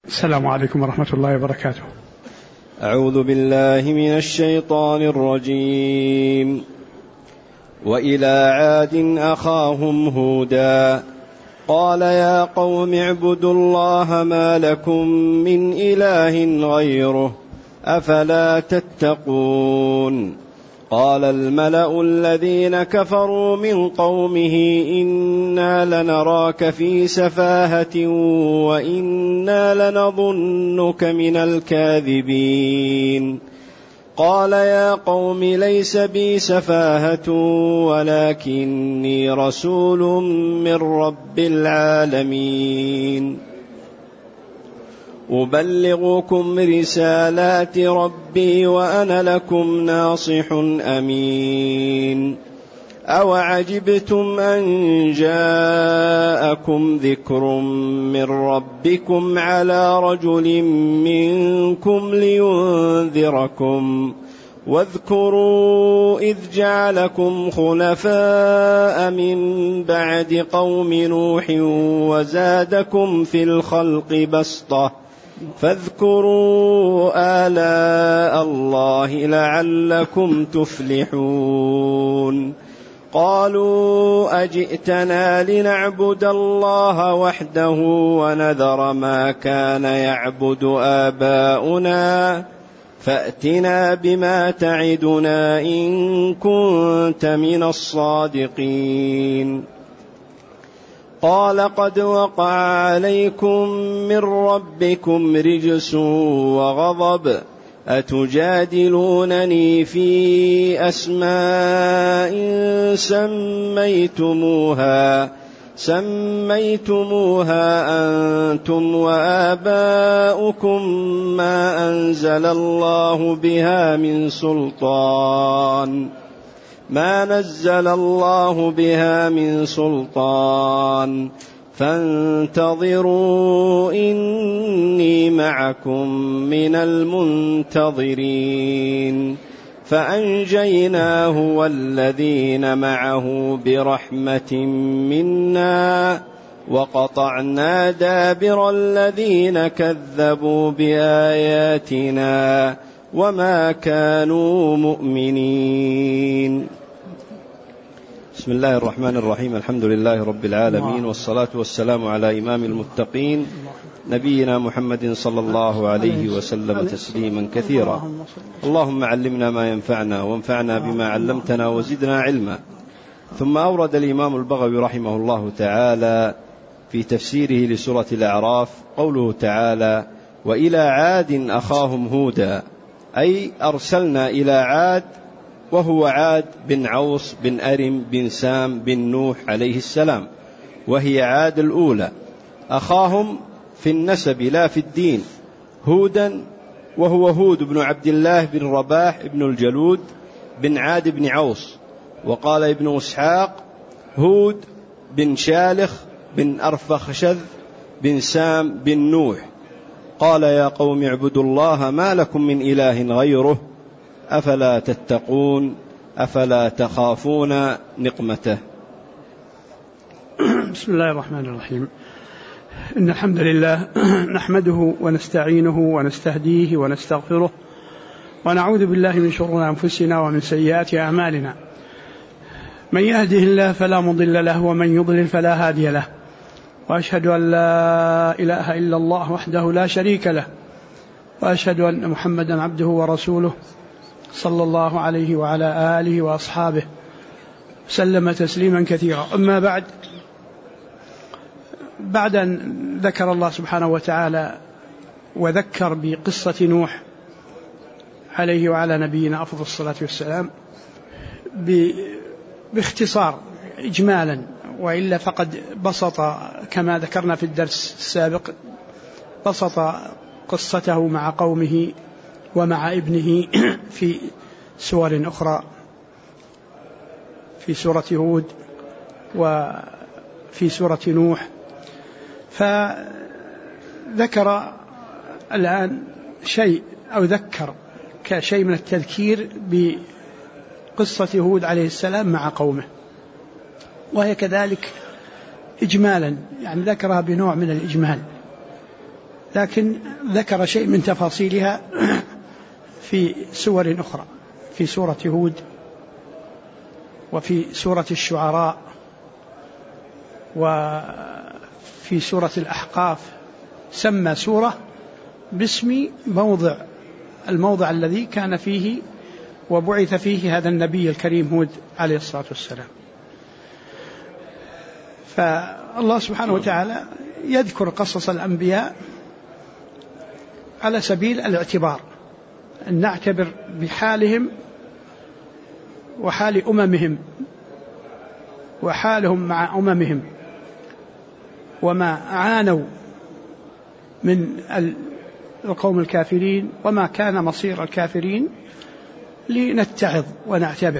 السلام عليكم ورحمة الله وبركاته. أعوذ بالله من الشيطان الرجيم. وإلى عاد أخاهم هودا قال يا قوم اعبدوا الله ما لكم من إله غيره أفلا تتقون. قال الملأ الذين كفروا من قومه إنا لنراك في سفاهة وإنا لنظنك من الكاذبين. قال يا قوم ليس بي سفاهة ولكني رسول من رب العالمين أبلغكم رسالات ربي وأنا لكم ناصح أمين. أوعجبتم أن جاءكم ذكر من ربكم على رجل منكم لينذركم واذكروا إذ جعلكم خلفاء من بعد قوم نوح وزادكم في الخلق بسطة فاذكروا آلاء الله لعلكم تفلحون. قالوا أجئتنا لنعبد الله وحده ونذر ما كان يعبد آباؤنا فأتنا بما تعدنا إن كنت من الصادقين. قال قد وقع عليكم من ربكم رجس وغضب أتجادلونني في أسماء سميتموها أنتم وآباؤكم ما أنزل الله بها من سلطان فانتظروا إني معكم من المنتظرين. فأنجيناه والذين معه برحمة منا وقطعنا دابر الذين كذبوا بآياتنا وما كانوا مؤمنين. بسم الله الرحمن الرحيم. الحمد لله رب العالمين والصلاة والسلام على إمام المتقين نبينا محمد صلى الله عليه وسلم تسليما كثيرا. اللهم علمنا ما ينفعنا وانفعنا بما علمتنا وزدنا علما. ثم أورد الإمام البغوي رحمه الله تعالى في تفسيره لسورة الأعراف قوله تعالى وإلى عاد أخاهم هودا، أي أرسلنا إلى عاد وهو عاد بن عوص بن أرم بن سام بن نوح عليه السلام، وهي عاد الأولى. أخاهم في النسب لا في الدين هودا، وهو هود بن عبد الله بن رباح بن الجلود بن عاد بن عوص. وقال ابن إسحاق هود بن شالخ بن أرفخشذ بن سام بن نوح. قال يا قوم اعبدوا الله ما لكم من إله غيره أفلا تتقون أفلا تخافون نقمته. بسم الله الرحمن الرحيم. إن الحمد لله نحمده ونستعينه ونستهديه ونستغفره ونعوذ بالله من شرور أنفسنا ومن سيئات أعمالنا. من يهده الله فلا مضل له ومن يضلل فلا هادي له، وأشهد أن لا إله إلا الله وحده لا شريك له، وأشهد أن محمدا عبده ورسوله صلى الله عليه وعلى آله وأصحابه سلم تسليما كثيرا. أما بعد أن ذكر الله سبحانه وتعالى وذكر بقصة نوح عليه وعلى نبينا أفضل الصلاة والسلام باختصار إجمالا، وإلا فقد بسط كما ذكرنا في الدرس السابق بسط قصته مع قومه ومع ابنه في سور أخرى، في سورة هود وفي سورة نوح. فذكر الآن شيء أو ذكر كشيء من التذكير بقصة هود عليه السلام مع قومه، وهي كذلك إجمالا، يعني ذكرها بنوع من الإجمال. لكن ذكر شيء من تفاصيلها في سور أخرى، في سورة هود وفي سورة الشعراء وفي سورة الأحقاف. سمى سورة باسم الموضع الذي كان فيه وبعث فيه هذا النبي الكريم هود عليه الصلاة والسلام. فالله سبحانه وتعالى يذكر قصص الأنبياء على سبيل الاعتبار، أن نعتبر بحالهم وحال أممهم وحالهم مع أممهم وما عانوا من القوم الكافرين وما كان مصير الكافرين، لنتعظ ونعتبر.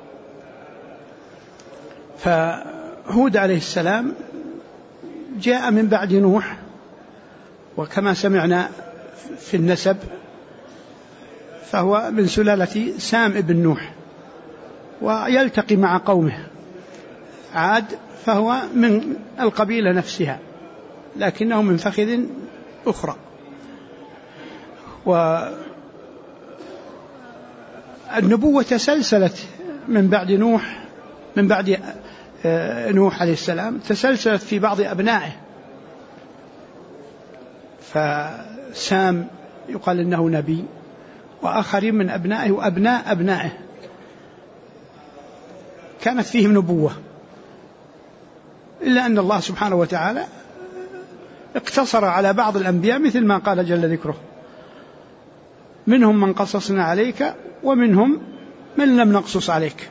فهود عليه السلام جاء من بعد نوح، وكما سمعنا في النسب فهو من سلالة سام ابن نوح، ويلتقي مع قومه عاد، فهو من القبيلة نفسها لكنه من فخذ أخرى. والنبوة تسلسلت من بعد نوح عليه السلام، تسلسلت في بعض أبنائه. فسام يقال إنه نبي، وآخرين من أبنائه وأبناء أبنائه كانت فيهم نبوة، إلا أن الله سبحانه وتعالى اقتصر على بعض الأنبياء مثل ما قال جل ذكره: منهم من قصصنا عليك ومنهم من لم نقصص عليك.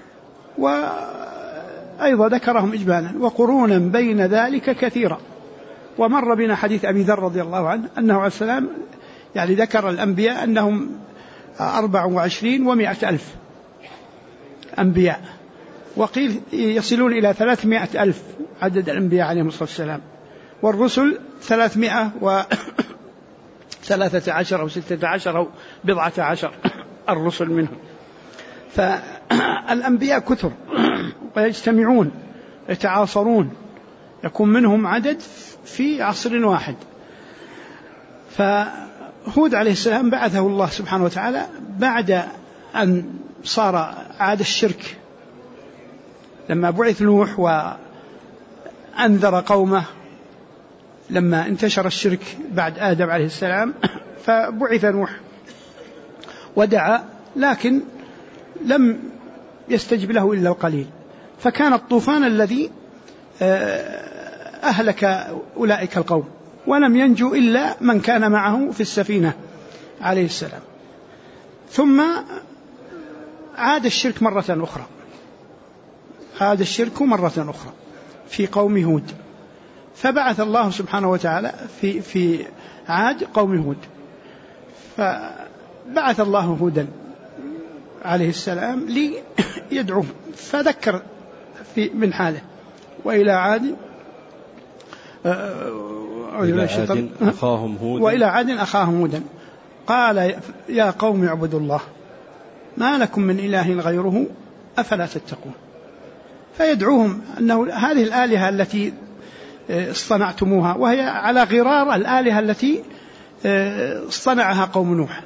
وأيضا ذكرهم إجمالا: وقرونا بين ذلك كثيرا. ومر بنا حديث أبي ذر رضي الله عنه أنه عليه السلام يعني ذكر الأنبياء أنهم 24 و100 ألف أنبياء، وقيل يصلون إلى 300 ألف عدد الأنبياء عليهم الصلاة والسلام، والرسل 313 أو 16 أو 14 الرسل منهم. فالأنبياء كثر ويجتمعون يتعاصرون، يكون منهم عدد في عصر واحد. فهود عليه السلام بعثه الله سبحانه وتعالى بعد أن صار عاد الشرك، لما بعث نوح وأنذر قومه لما انتشر الشرك بعد آدم عليه السلام، فبعث نوح ودعا، لكن لم يستجب له إلا القليل. فكان الطوفان الذي أهلك أولئك القوم، ولم ينجو إلا من كان معه في السفينة عليه السلام. ثم عاد الشرك مرة أخرى، عاد الشرك مرة أخرى في قوم هود، فبعث الله سبحانه وتعالى في عاد قوم هود، فبعث الله هودا عليه السلام ليدعوه، فذكر من حاله: وإلى عاد أخاهم هودا قال يا قوم اعبدوا الله ما لكم من إله غيره أفلا تتقون. فيدعوهم أنه هذه الآلهة التي اصطنعتموها، وهي على غرار الآلهة التي اصطنعها قوم نوح،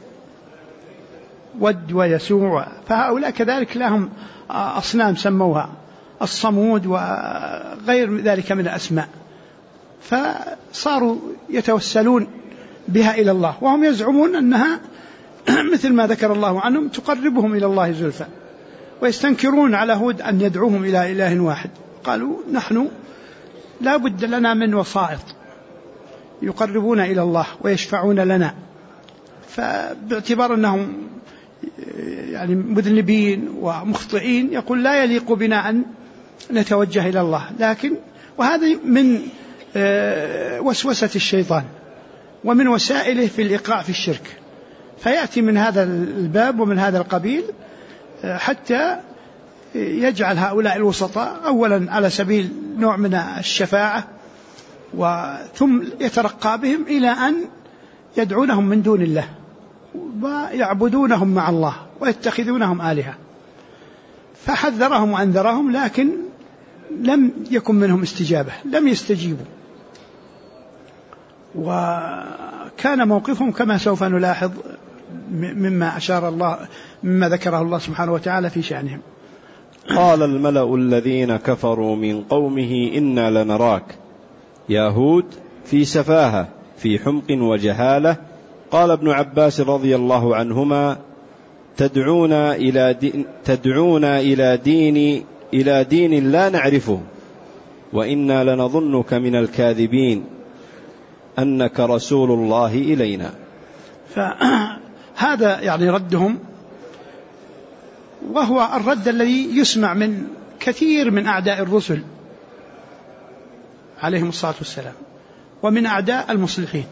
ود ويسوع، فهؤلاء كذلك لهم أصنام سموها الصمود وغير ذلك من الأسماء، فصاروا يتوسلون بها إلى الله، وهم يزعمون أنها مثل ما ذكر الله عنهم تقربهم إلى الله زلفى، ويستنكرون على هود أن يدعوهم إلى إله واحد. قالوا نحن لا بد لنا من وسائط يقربون إلى الله ويشفعون لنا، فباعتبار أنهم يعني مذنبين ومخطئين يقول لا يليق بنا أن نتوجه إلى الله. لكن وهذا من وسوسة الشيطان ومن وسائله في الإيقاع في الشرك، فيأتي من هذا الباب ومن هذا القبيل حتى يجعل هؤلاء الوسطاء أولا على سبيل نوع من الشفاعة، ثم يترقى بهم إلى أن يدعونهم من دون الله ويعبدونهم مع الله ويتخذونهم آلهة. فحذرهم وأنذرهم، لكن لم يكن منهم استجابة، لم يستجيبوا. وكان موقفهم كما سوف نلاحظ مما أشار الله، مما ذكره الله سبحانه وتعالى في شأنهم. قال الملأ الذين كفروا من قومه إنا لنراك يا هود في سفاهة في حمق وجهالة. قال ابن عباس رضي الله عنهما تدعونا إلى دين لا نعرفه وإنا لنظنك من الكاذبين أنك رسول الله إلينا. فهذا يعني ردهم، وهو الرد الذي يسمع من كثير من أعداء الرسل عليهم الصلاة والسلام ومن أعداء المصلحين.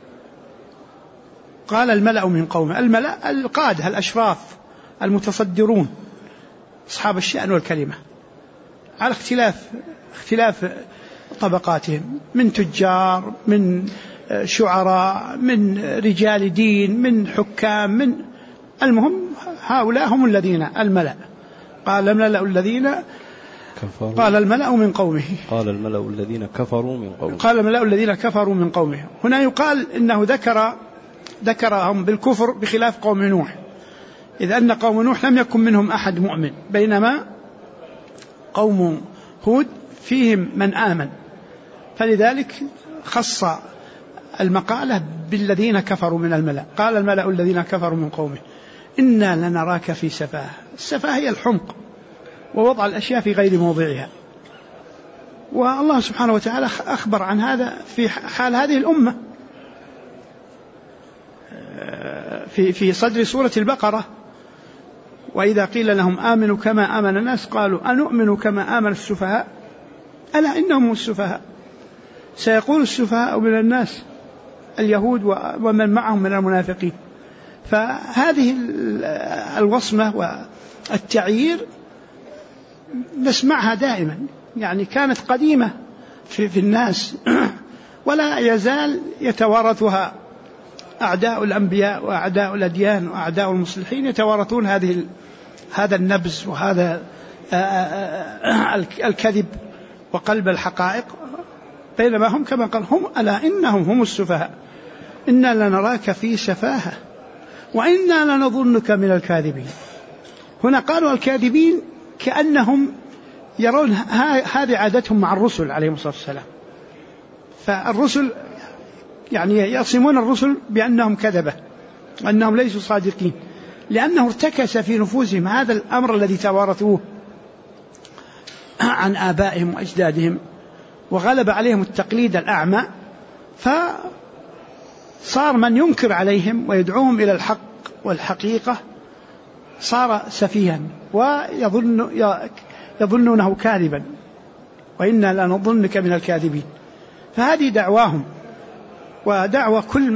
قال الملأ من قومه، الملأ القادة الأشراف المتصدرون أصحاب الشأن والكلمة، على اختلاف طبقاتهم، من تجار، من شعراء، من رجال دين، من حكام، من المهم هؤلاء هم الذين الملأ. قال الملأ الذين كفروا، قال الملأ من قومه، قال الملأ الذين كفروا من قومه، قال الملأ الذين كفروا من قومه. هنا يقال إنه ذكرهم بالكفر بخلاف قوم نوح، إذ أن قوم نوح لم يكن منهم أحد مؤمن، بينما قوم هود فيهم من آمن، فلذلك خص المقالة بالذين كفروا من الملأ. قال الملأ الذين كفروا من قومه إنا لنراك في سفاهة. السفاهة هي الحمق ووضع الأشياء في غير موضعها، والله سبحانه وتعالى أخبر عن هذا في حال هذه الأمة في صدر سورة البقرة: وإذا قيل لهم آمنوا كما آمن الناس قالوا أنؤمن كما آمن السفهاء ألا إنهم السفهاء سيقول السفهاء من الناس اليهود ومن معهم من المنافقين. فهذه الوصمة والتعيير نسمعها دائما، يعني كانت قديمة في الناس ولا يزال يتوارثها أعداء الأنبياء وأعداء الأديان وأعداء المصلحين، يتوارثون هذا النبز وهذا الكذب وقلب الحقائق، بينما هم كما قال هم ألا إنهم هم السفهاء إنا لنراك في سفاهة وإنا لنظنك من الكاذبين. هنا قالوا الكاذبين كأنهم يرون هذه عادتهم مع الرسل عليهم الصلاة والسلام، فالرسل يعني يصمون الرسل بأنهم كذبة وأنهم ليسوا صادقين، لأنه ارتكس في نفوسهم هذا الأمر الذي توارثوه عن آبائهم وأجدادهم، وغلب عليهم التقليد الأعمى، فصار من ينكر عليهم ويدعوهم إلى الحق والحقيقة صار سفيها ويظنونه كاذبا وإنا لنظنك من الكاذبين. فهذه دعواهم ودعوة كل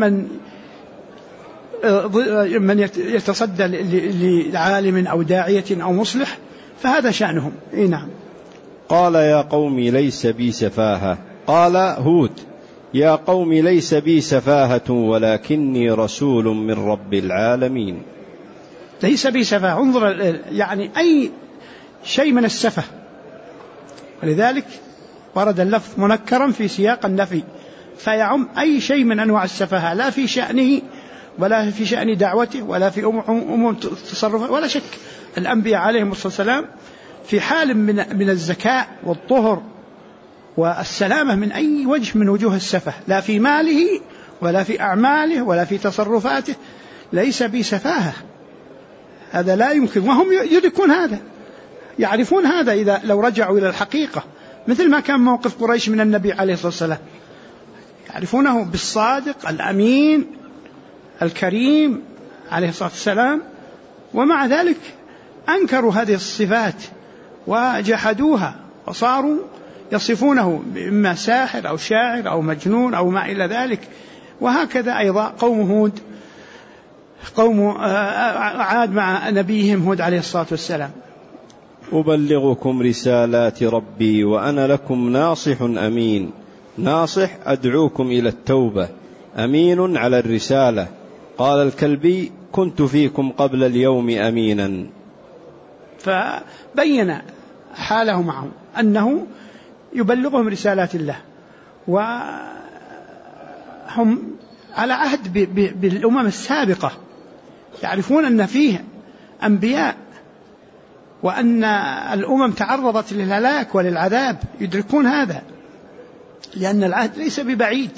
من يتصدى لعالم أو داعية أو مصلح، فهذا شأنهم. نعم. قال يا قوم ليس بي سفاهة. قال هود يا قوم ليس بي سفاهة ولكني رسول من رب العالمين. ليس بي سفاهة، انظر يعني أي شيء من السفه، ولذلك ورد اللفظ منكرا في سياق النفي، فيعم أي شيء من أنواع السفاهة، لا في شأنه ولا في شأن دعوته ولا في أمور تصرفه. ولا شك الأنبياء عليهم الصلاة والسلام في حال من الذكاء والطهر والسلامة من أي وجه من وجوه السفه، لا في ماله ولا في أعماله ولا في تصرفاته، ليس بسفاهة، هذا لا يمكن، وهم يدركون هذا، يعرفون هذا إذا لو رجعوا إلى الحقيقة، مثل ما كان موقف قريش من النبي عليه الصلاة والسلام، يعرفونه بالصادق الأمين الكريم عليه الصلاة والسلام، ومع ذلك أنكروا هذه الصفات وجحدوها وصاروا يصفونه بإما ساحر أو شاعر أو مجنون أو ما إلى ذلك. وهكذا أيضا قوم هود، قوم عاد مع نبيهم هود عليه الصلاة والسلام: أبلغكم رسالات ربي وأنا لكم ناصح أمين. ناصح أدعوكم إلى التوبة، أمين على الرسالة. قال الكلبي كنت فيكم قبل اليوم أمينا. فبين حاله معهم أنه يبلغهم رسالات الله، وهذا هم على عهد بالأمم السابقة، يعرفون أن فيه أنبياء وأن الأمم تعرضت للهلاك وللعذاب، يدركون هذا لأن العهد ليس ببعيد.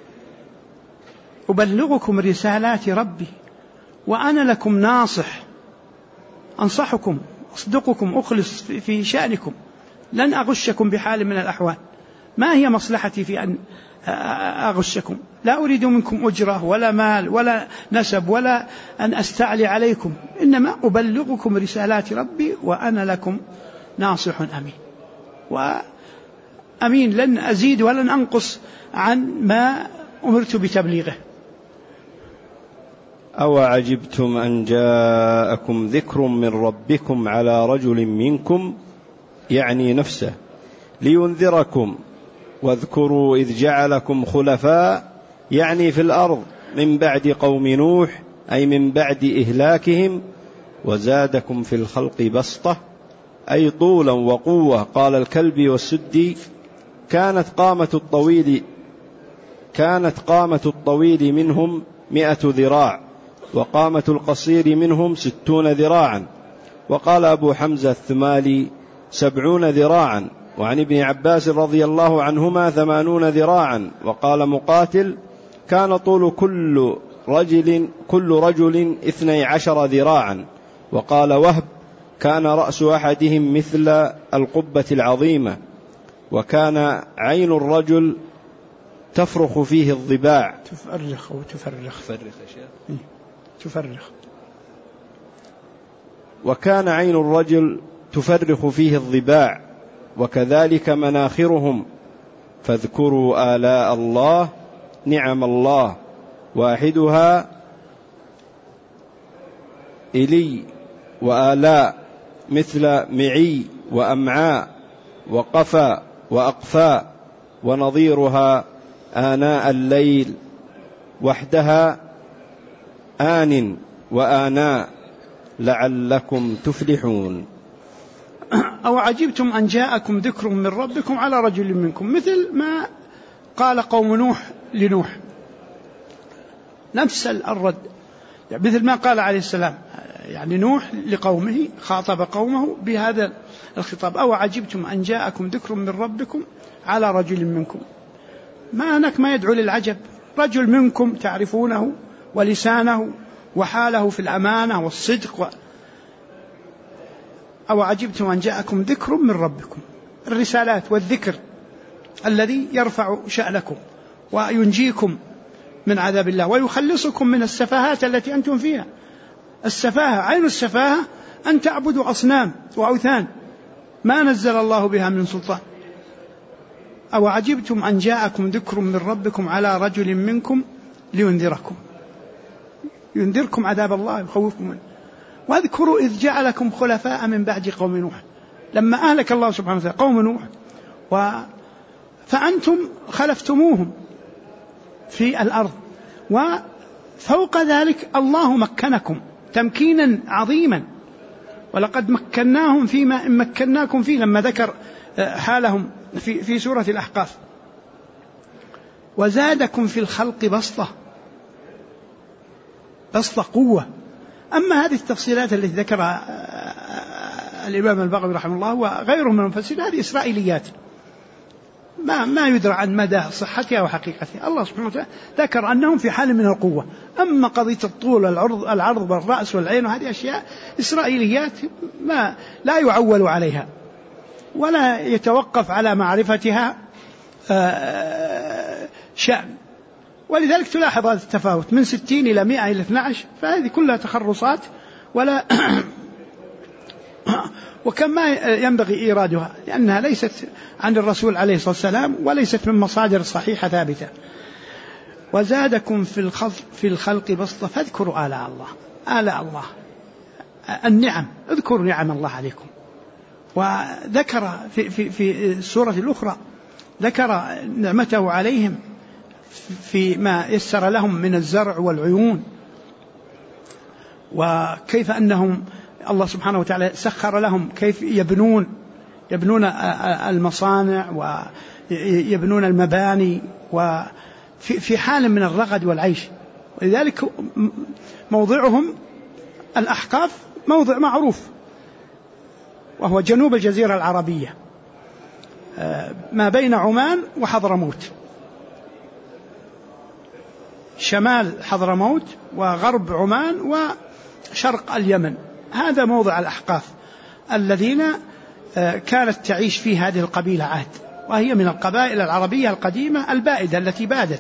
أبلغكم رسالات ربي وأنا لكم ناصح، أنصحكم، أصدقكم، أخلص في شأنكم، لن أغشكم بحال من الأحوال. ما هي مصلحتي في أن أغشكم؟ لا أريد منكم أجرة ولا مال ولا نسب ولا أن أستعلي عليكم، إنما أبلغكم رسالات ربي وأنا لكم ناصح أمين. وأمين لن أزيد ولن أنقص عن ما أمرت بتبليغه. أو عجبتم أن جاءكم ذكر من ربكم على رجل منكم، يعني نفسه، لينذركم، واذكروا إذ جعلكم خلفاء، يعني في الأرض، من بعد قوم نوح، أي من بعد إهلاكهم، وزادكم في الخلق بسطة، أي طولا وقوة. قال الكلبي والسدي: كانت قامة الطويل منهم 100 ذراع، وقامة القصير منهم 60 ذراعا. وقال أبو حمزة الثمالي: 70 ذراعا. وعن ابن عباس رضي الله عنهما 80 ذراعا. وقال مقاتل: كان طول كل رجل 12 ذراعا. وقال وهب: كان رأس أحدهم مثل القبة العظيمة، وكان عين الرجل تفرخ فيه الضباع. وكان عين الرجل تفرخ فيه الضباع، وكذلك مناخرهم. فاذكروا آلاء الله، نعم الله، واحدها إلي، وآلاء مثل معي وأمعاء وقفا وأقفاء، ونظيرها آناء الليل، وحدها آن وآناء، لعلكم تفلحون. أو عجبتم أن جاءكم ذكر من ربكم على رجل منكم، مثل ما قال قوم نوح لنوح، نفس الرد، يعني مثل ما قال عليه السلام، يعني نوح لقومه خاطب قومه بهذا الخطاب: أو عجبتم أن جاءكم ذكر من ربكم على رجل منكم. ما هناك ما يدعو للعجب، رجل منكم تعرفونه ولسانه وحاله في الأمانة والصدق. أو عجبتم أن جاءكم ذكر من ربكم، الرسالات والذكر الذي يرفع شأنكم وينجيكم من عذاب الله ويخلصكم من السفاهات التي أنتم فيها. السفاهة، عين السفاهة أن تعبدوا أصنام وأوثان ما نزل الله بها من سلطان. أو عجبتم أن جاءكم ذكر من ربكم على رجل منكم لينذركم، ينذركم عذاب الله، يخوفكم منه. واذكروا إذ جعلكم خلفاء من بعد قوم نوح، لما أهلك الله سبحانه وتعالى قوم نوح فأنتم خلفتموهم في الأرض، وفوق ذلك الله مكنكم تمكينا عظيما، ولقد مكناهم فيما إن مكناكم فيه، لما ذكر حالهم في سورة الأحقاف: وزادكم في الخلق بسطة قوة. أما هذه التفصيلات التي ذكرها الإمام البغوي رحمه الله وغيره من المفسرين هذه إسرائيليات ما يدرى عن مدى صحتها وحقيقتها. الله سبحانه وتعالى ذكر أنهم في حال من القوة. أما قضية الطول العرض والرأس والعين وهذه أشياء إسرائيليات لا يعول عليها ولا يتوقف على معرفتها شأن. ولذلك تلاحظ هذا التفاوت من 60 إلى 100 إلى 12، فهذه كلها تخرصات ولا وكم ما ينبغي إيرادها، لأنها ليست عن الرسول عليه الصلاة والسلام وليست من مصادر صحيحة ثابتة. وزادكم في الخلق بسطة فاذكروا آلاء الله النعم، اذكروا نعم الله عليكم. وذكر في السورة الأخرى ذكر نعمته عليهم في ما يسر لهم من الزرع والعيون، وكيف أنهم الله سبحانه وتعالى سخر لهم كيف يبنون المصانع ويبنون المباني في حال من الرغد والعيش. ولذلك موضعهم الأحقاف موضع معروف، وهو جنوب الجزيرة العربية ما بين عمان وحضرموت، شمال حضرموت وغرب عمان وشرق اليمن. هذا موضع الأحقاف الذين كانت تعيش فيه هذه القبيلة عاد، وهي من القبائل العربية القديمة البائدة التي بادت،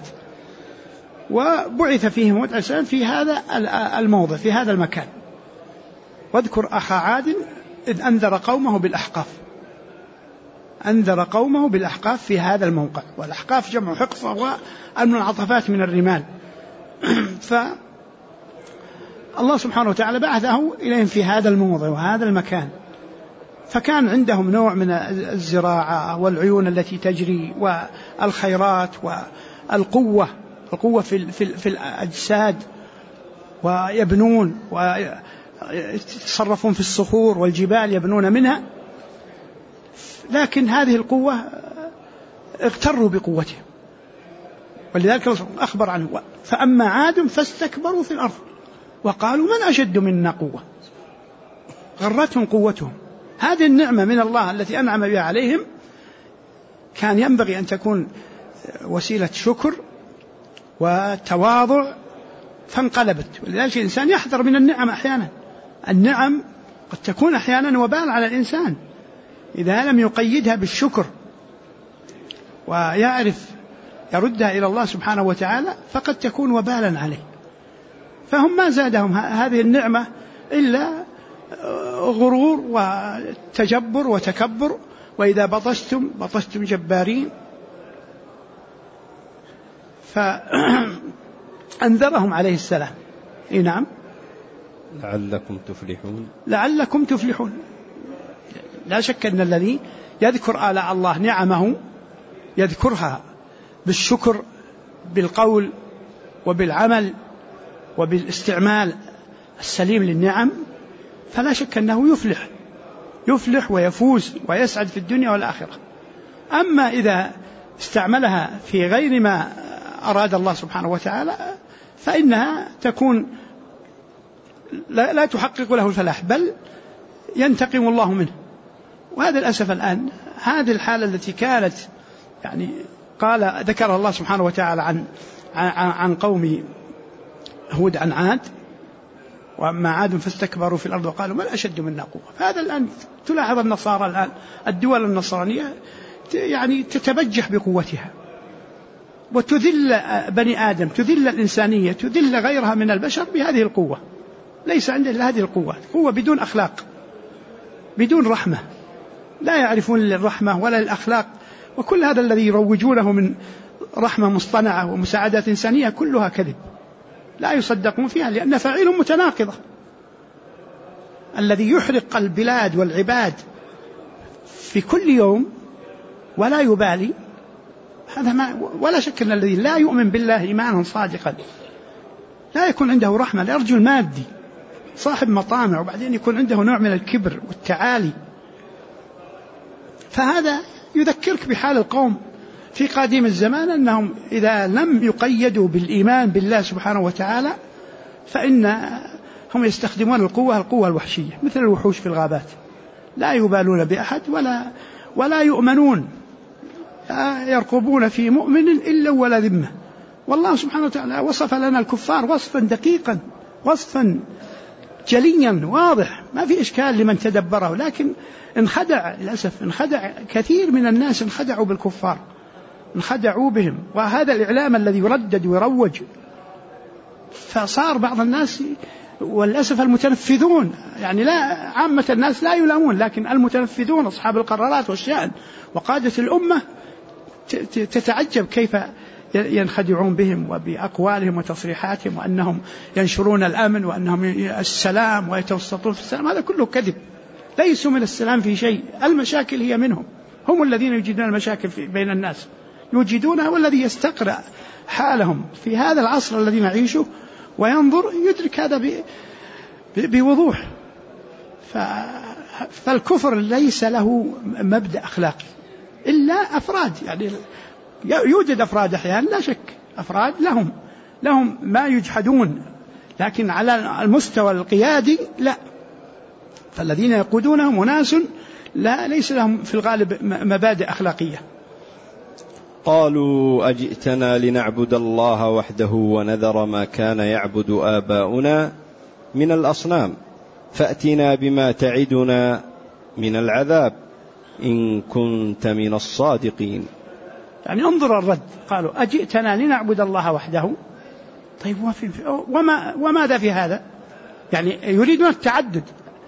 وبعث فيهم هود عليه السلام في هذا الموضع في هذا المكان. واذكر أخا عاد إذ أنذر قومه بالأحقاف، أنذر قومه بالأحقاف في هذا الموقع، والأحقاف جمع حقفة والمنعطفات من الرمال. فالله سبحانه وتعالى بعثه إليهم في هذا الموضع وهذا المكان، فكان عندهم نوع من الزراعة والعيون التي تجري والخيرات والقوة، القوة في الأجساد، ويبنون ويتصرفون في الصخور والجبال يبنون منها. لكن هذه القوة اغتروا بقوتهم، ولذلك أخبر عنه فأما عاد فاستكبروا في الأرض وقالوا من أشد منا قوة. غرتهم قوتهم. هذه النعمة من الله التي أنعم بها عليهم كان ينبغي أن تكون وسيلة شكر وتواضع، فانقلبت. ولذلك الإنسان يحذر من النعم أحيانا. النعم قد تكون أحيانا وبال على الإنسان إذا لم يقيدها بالشكر ويعرف يردها إلى الله سبحانه وتعالى، فقد تكون وبالا عليه. فهم ما زادهم هذه النعمة إلا غرور وتجبر وتكبر، وإذا بطشتم جبارين. فأنذرهم عليه السلام. نعم، لعلكم تفلحون. لا شك أن الذي يذكر آلاء الله نعمه يذكرها بالشكر بالقول وبالعمل وبالاستعمال السليم للنعم، فلا شك أنه يفلح ويفوز ويسعد في الدنيا والآخرة. أما إذا استعملها في غير ما أراد الله سبحانه وتعالى فإنها تكون لا تحقق له الفلاح، بل ينتقم الله منه. وهذا الأسف الآن هذه الحالة التي كانت يعني ذكر الله سبحانه وتعالى عن قوم هود عن عاد، وأما عاد فاستكبروا في الأرض وقالوا من أشد منا قوة. فهذا الآن تلاحظ النصارى الآن، الدول النصرانية يعني تتبجح بقوتها وتذل بني آدم، تذل الإنسانية، تذل غيرها من البشر بهذه القوة. ليس عنده إلا هذه القوة، قوة بدون أخلاق، بدون رحمة، لا يعرفون الرحمة ولا الأخلاق. وكل هذا الذي يروجونه من رحمة مصطنعة ومساعدات إنسانية كلها كذب، لا يصدقون فيها، لأن فاعلهم متناقضة. الذي يحرق البلاد والعباد في كل يوم ولا يبالي، هذا ولا شك أن الذي لا يؤمن بالله إيمانا صادقا لا يكون عنده رحمة، لا يرجو المادي، صاحب مطامع، وبعدين يكون عنده نوع من الكبر والتعالي. فهذا يذكرك بحال القوم في قديم الزمان، أنهم إذا لم يقيدوا بالإيمان بالله سبحانه وتعالى فإنهم يستخدمون القوة الوحشية مثل الوحوش في الغابات، لا يبالون بأحد ولا يؤمنون، لا يرقبون في مؤمن إلا ولا ذمة. والله سبحانه وتعالى وصف لنا الكفار وصفا دقيقا، وصفا جليا واضح، ما في إشكال لمن تدبره. لكن للأسف انخدع كثير من الناس، انخدعوا بالكفار، انخدعوا بهم، وهذا الإعلام الذي يردد ويروج. فصار بعض الناس والأسف المتنفذون، يعني لا عامة الناس لا يلامون، لكن المتنفذون أصحاب القرارات والشأن وقادة الأمة تتعجب كيف ينخدعون بهم وبأقوالهم وتصريحاتهم، وأنهم ينشرون الأمن وأنهم السلام ويتوسطون في السلام. هذا كله كذب، ليسوا من السلام في شيء. المشاكل هي منهم، هم الذين يوجدون المشاكل بين الناس، يوجدونها. والذي يستقرأ حالهم في هذا العصر الذي نعيشه وينظر يدرك هذا بوضوح. فالكفر ليس له مبدأ أخلاقي إلا أفراد، يعني يوجد أفراد أحيانا لا شك، أفراد لهم ما يجحدون، لكن على المستوى القيادي لا. فالذين يقودونهم أناس ليس لهم في الغالب مبادئ أخلاقية. قالوا أجئتنا لنعبد الله وحده ونذر ما كان يعبد آباؤنا من الأصنام فأتنا بما تعدنا من العذاب إن كنت من الصادقين. يعني انظر الرد، قالوا أجئتنا لنعبد الله وحده. طيب وماذا في هذا؟ يعني يريدون التعدد.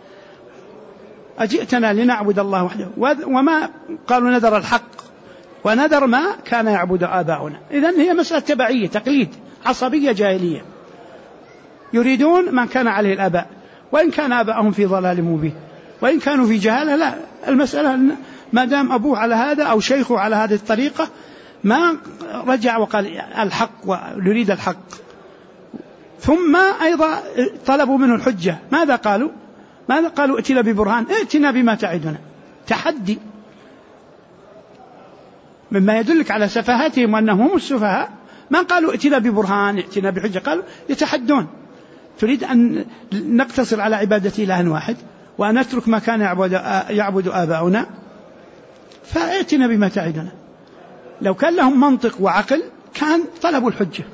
أجئتنا لنعبد الله وحده، وما قالوا نذر الحق ونذر ما كان يعبد آباؤنا. إذن هي مسألة تبعية، تقليد، عصبية جاهلية، يريدون ما كان عليه الآباء، وإن كان آباءهم في ضلال مبين، وإن كانوا في جهالة لا، المسألة ما دام أبوه على هذا أو شيخه على هذه الطريقة ما رجع وقال الحق ونريد الحق. ثم أيضا طلبوا منه الحجة. ماذا قالوا؟ ائتنا ببرهان، ائتنا بما تعدنا. تحدي، مما يدلك على سفاهتهم وأنهم هم السفهاء. ما قالوا ائتنا ببرهان، ائتنا بحجة، قالوا يتحدون. تريد أن نقتصر على عبادة إله واحد وأن نترك ما كان يعبد آباؤنا، فائتنا بما تعدنا. لو كان لهم منطق وعقل كان طلبوا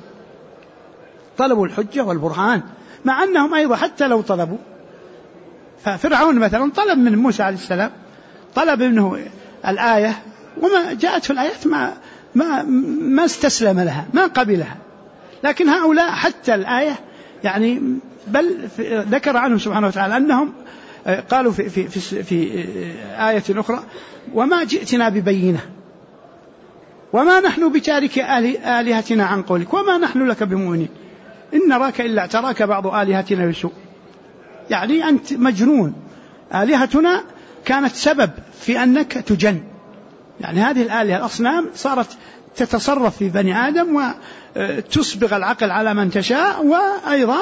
الحجة والبرهان، مع أنهم أيضا حتى لو طلبوا، ففرعون مثلا طلب من موسى عليه السلام، طلب منه الآية وما جاءته الآيات ما استسلم لها، ما قبلها. لكن هؤلاء حتى الآية يعني، بل ذكر عنهم سبحانه وتعالى أنهم قالوا في آية أخرى وما جئتنا ببينة وما نحن بتارك آلهتنا عن قولك وما نحن لك بمؤمنين إن نراك إلا اعتراك بعض آلهتنا بسوء. يعني أنت مجنون، آلهتنا كانت سبب في أنك تجن. يعني هذه الآلهة الأصنام صارت تتصرف في بني آدم وتسبغ العقل على من تشاء، وأيضا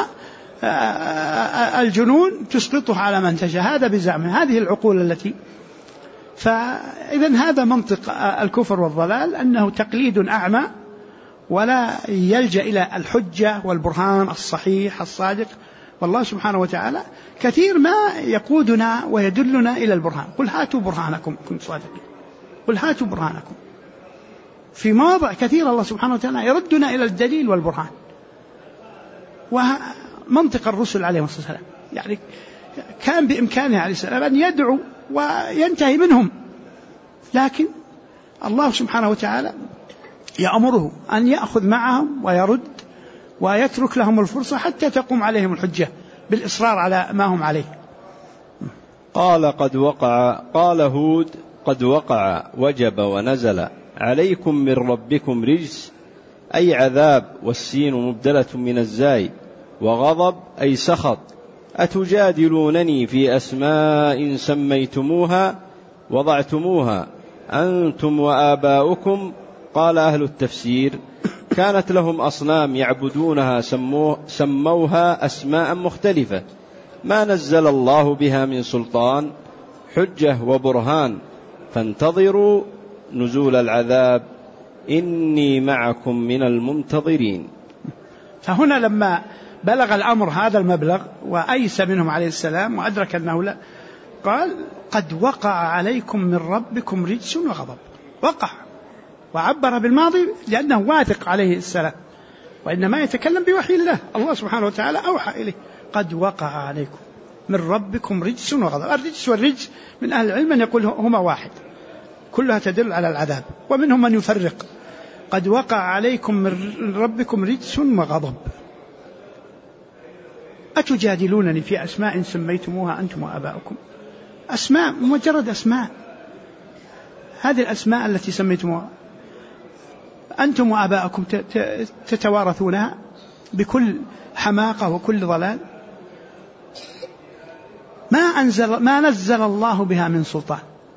الجنون تسقطه على من تشاء، هذا بزعمه هذه العقول التي. فإذن هذا منطق الكفر والضلال، أنه تقليد أعمى ولا يلجأ إلى الحجة والبرهان الصحيح الصادق. والله سبحانه وتعالى كثير ما يقودنا ويدلنا إلى البرهان. قل هاتوا برهانكم كنتم صادقين، قل هاتوا برهانكم. في مواضع كثير الله سبحانه وتعالى يردنا إلى الدليل والبرهان. ومنطق الرسل عليهم الصلاة والسلام، يعني كان بإمكانه عليه السلام أن يدعو وينتهي منهم، لكن الله سبحانه وتعالى يأمره أن يأخذ معهم ويرد ويترك لهم الفرصة حتى تقوم عليهم الحجة بالإصرار على ما هم عليه. قال هود قد وقع وجب ونزل عليكم من ربكم رجس أي عذاب، والسين مبدلة من الزاي، وغضب أي سخط. أتجادلونني في أسماء سميتموها وضعتموها أنتم وآباؤكم. قال أهل التفسير كانت لهم أصنام يعبدونها سموها أسماء مختلفة ما نزل الله بها من سلطان، حجة وبرهان، فانتظروا نزول العذاب إني معكم من المنتظرين. فهنا لما بلغ الأمر هذا المبلغ وأيس منهم عليه السلام وأدرك أنه لا، قال قد وقع عليكم من ربكم رجس وغضب. وقع، وعبر بالماضي لأنه واثق عليه السلام، وإنما يتكلم بوحي الله سبحانه وتعالى أوحى إليه. قد وقع عليكم من ربكم رجس وغضب. الرجس والرجس من أهل العلم يقول هما واحد، كلها تدل على العذاب، ومنهم من يفرق. قد وقع عليكم من ربكم رجس وغضب. أتجادلونني في أسماء سميتموها أنتم وآباؤكم. أسماء، مجرد أسماء، هذه الأسماء التي سميتموها أنتم وآباؤكم تتوارثونها بكل حماقة وكل ضلال، ما نزل الله بها من سلطان.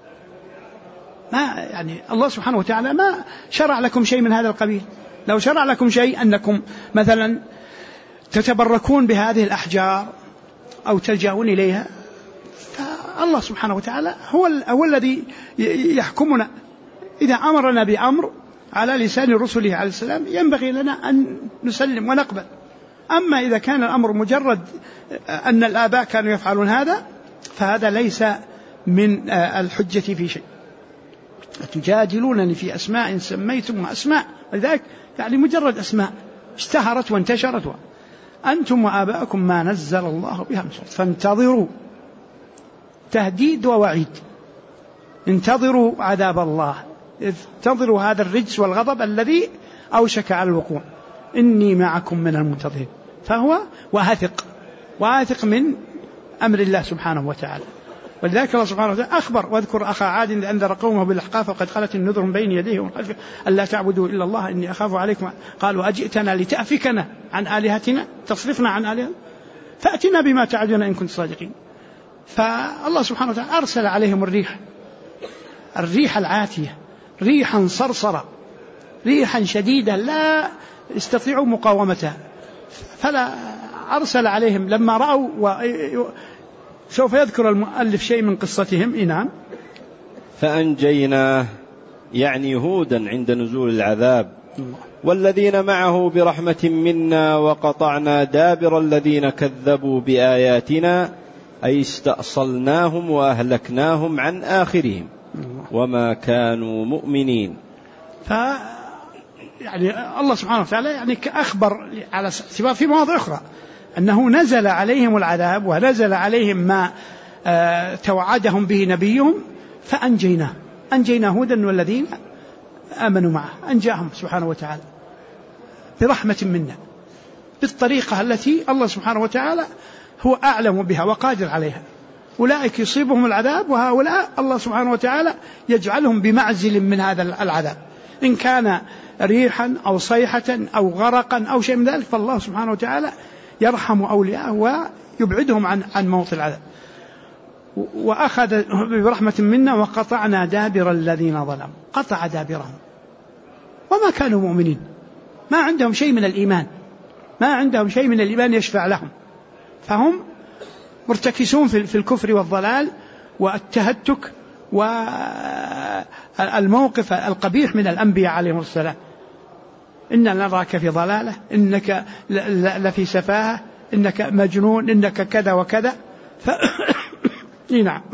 يعني الله سبحانه وتعالى ما شرع لكم شيء من هذا القبيل. لو شرع لكم شيء أنكم مثلا تتبركون بهذه الأحجار أو تلجأون إليها، فالله سبحانه وتعالى هو الذي يحكمنا. إذا أمرنا بأمر على لسان رسله عليه السلام ينبغي لنا أن نسلم ونقبل. أما إذا كان الأمر مجرد أن الآباء كانوا يفعلون هذا فهذا ليس من الحجة في شيء. تجادلونني في أسماء سميتم أسماء، ولذلك يعني مجرد أسماء اشتهرت وانتشرت، أنتم وآباءكم ما نزل الله بها من سلطان فانتظروا. تهديد ووعيد، انتظروا عذاب الله، انتظروا هذا الرجس والغضب الذي أوشك على الوقوع، إني معكم من المنتظرين. فهو واثق من أمر الله سبحانه وتعالى. ولذلك الله سبحانه وتعالى أخبر: واذكر أخا عاد إذ أنذر قومه بالأحقاف وقد خلت النذر من بين يديه ومن خلفه ألا تعبدوا إلا الله إني أخاف عليكم. قالوا أجئتنا لتأفكنا عن آلهتنا، تصرفنا عن آلهتنا، فأتنا بما تعدنا إن كنت صادقين. فالله سبحانه وتعالى أرسل عليهم الريح العاتية، ريحا صرصرة، ريحا شديدة لا يستطيعوا مقاومتها. فلا أرسل عليهم لما رأوا سوف يذكر المؤلف شيء من قصتهم. نعم. فأنجيناه يعني هودا عند نزول العذاب والذين معه برحمة منا وقطعنا دابر الذين كذبوا بآياتنا أي استأصلناهم وأهلكناهم عن آخرهم وما كانوا مؤمنين. يعني الله سبحانه وتعالى يعني أخبر على سبب في مواضع أخرى أنه نزل عليهم العذاب ونزل عليهم ما توعدهم به نبيهم، فأنجينا هودا والذين آمنوا معه، أنجاهم سبحانه وتعالى برحمة منا بالطريقة التي الله سبحانه وتعالى هو أعلم بها وقادر عليها. أولئك يصيبهم العذاب وهؤلاء الله سبحانه وتعالى يجعلهم بمعزل من هذا العذاب، إن كان ريحا أو صيحة أو غرقا أو شيء من ذلك، فالله سبحانه وتعالى يرحم أولياءه ويبعدهم عن موت العذاب. وأخذ برحمة منا وقطعنا دابر الذين ظلموا، قطع دابرهم وما كانوا مؤمنين، ما عندهم شيء من الإيمان، ما عندهم شيء من الإيمان يشفع لهم، فهم مرتكسون في الكفر والضلال والتهتك والموقف القبيح من الأنبياء عليهم السلام. إنا نراك في ضلالة، إنك لفي سفاهة، إنك مجنون، إنك كذا وكذا. نعم.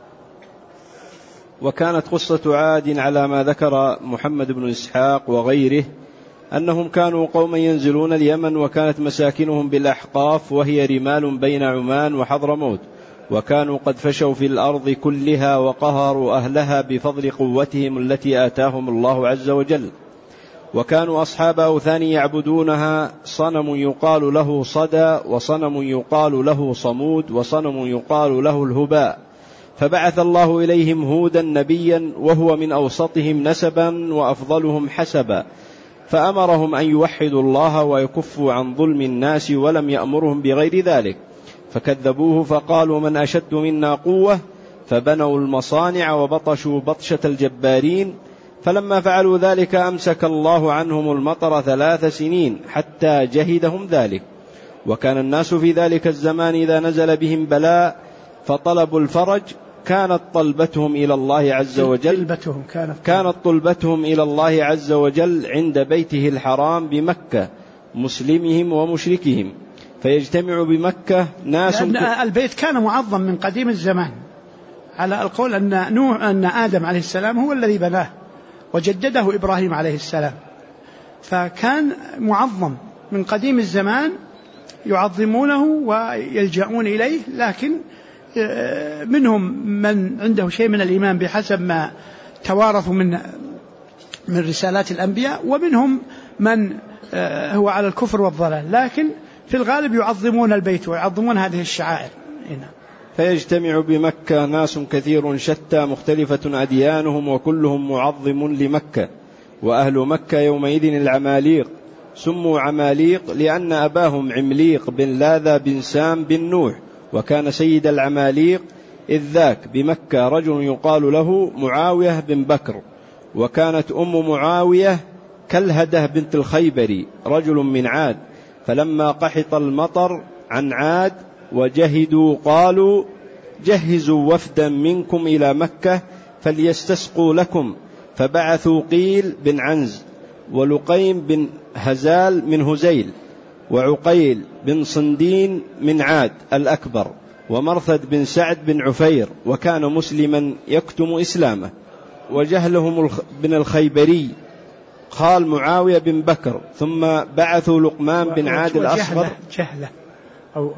وكانت قصة عاد على ما ذكر محمد بن إسحاق وغيره أنهم كانوا قوما ينزلون اليمن، وكانت مساكنهم بالأحقاف وهي رمال بين عمان وحضرموت، وكانوا قد فشوا في الأرض كلها وقهروا أهلها بفضل قوتهم التي آتاهم الله عز وجل. وكانوا أصحاب أوثان يعبدونها، صنم يقال له صدى، وصنم يقال له صمود، وصنم يقال له الهباء. فبعث الله إليهم هودا نبيا وهو من أوسطهم نسبا وأفضلهم حسبا، فأمرهم أن يوحدوا الله ويكفوا عن ظلم الناس، ولم يأمرهم بغير ذلك، فكذبوه فقالوا من أشد منا قوة، فبنوا المصانع وبطشوا بطشة الجبارين. فلما فعلوا ذلك أمسك الله عنهم المطر 3 سنين حتى جهدهم ذلك. وكان الناس في ذلك الزمان إذا نزل بهم بلاء فطلبوا الفرج كانت طلبتهم إلى الله عز وجل عند بيته الحرام بمكة، مسلمهم ومشركهم، فيجتمع بمكة ناس. البيت كان معظم من قديم الزمان، على القول أن آدم عليه السلام هو الذي بناه وجدده إبراهيم عليه السلام، فكان معظم من قديم الزمان، يعظمونه ويلجأون إليه. لكن منهم من عنده شيء من الإيمان بحسب ما توارثوا من رسالات الأنبياء، ومنهم من هو على الكفر والضلال، لكن في الغالب يعظمون البيت ويعظمون هذه الشعائر. فيجتمع بمكة ناس كثير شتى مختلفة أديانهم وكلهم معظم لمكة. وأهل مكة يومئذ العماليق، سموا عماليق لأن أباهم عمليق بن لاذا بن سام بن نوح، وكان سيد العماليق إذ ذاك بمكة رجل يقال له معاوية بن بكر، وكانت أم معاوية كالهدة بنت الخيبري رجل من عاد. فلما قحط المطر عن عاد وجهدوا قالوا جهزوا وفدا منكم إلى مكة فليستسقوا لكم، فبعثوا قيل بن عنز ولقيم بن هزال من هزيل، وعقيل بن صندين من عاد الأكبر، ومرثد بن سعد بن عفير، وكان مسلما يكتم إسلامه. وجهلهم بن الخيبري خال معاوية بن بكر، ثم بعثوا لقمان بن عاد الأصغر. جهلة أو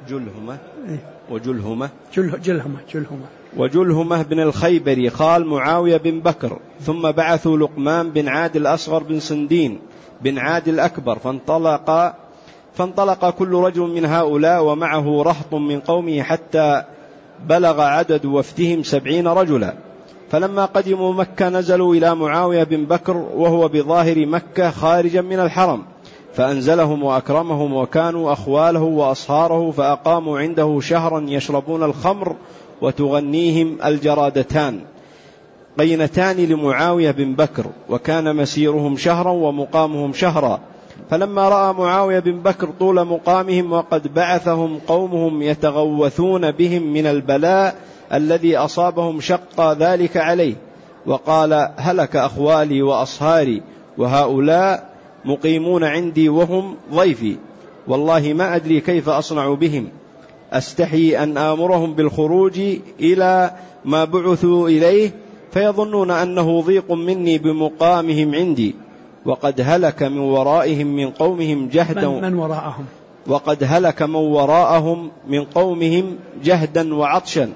وجلهمة بن الخيبري خال معاوية بن بكر، ثم بعثوا لقمان بن عاد الأصغر بن صندين بن عاد الأكبر، فانطلق كل رجل من هؤلاء ومعه رهط من قومه حتى بلغ عدد وفدهم 70 رجلا. فلما قدموا مكة نزلوا إلى معاوية بن بكر وهو بظاهر مكة خارجا من الحرم، فأنزلهم وأكرمهم، وكانوا أخواله وأصهاره، فأقاموا عنده شهرا يشربون الخمر وتغنيهم الجرادتان قينتان لمعاوية بن بكر، وكان مسيرهم شهرا ومقامهم شهرا. فلما رأى معاوية بن بكر طول مقامهم وقد بعثهم قومهم يتغوثون بهم من البلاء الذي أصابهم شق ذلك عليه، وقال: هلك أخوالي وأصهاري، وهؤلاء مقيمون عندي وهم ضيفي، والله ما أدري كيف أصنع بهم، أستحي أن آمرهم بالخروج إلى ما بعثوا إليه، فيظنون أنه ضيق مني بمقامهم عندي، وقد هلك من ورائهم من قومهم جهدا وقد هلك من وراءهم من قومهم جهدا وعطشا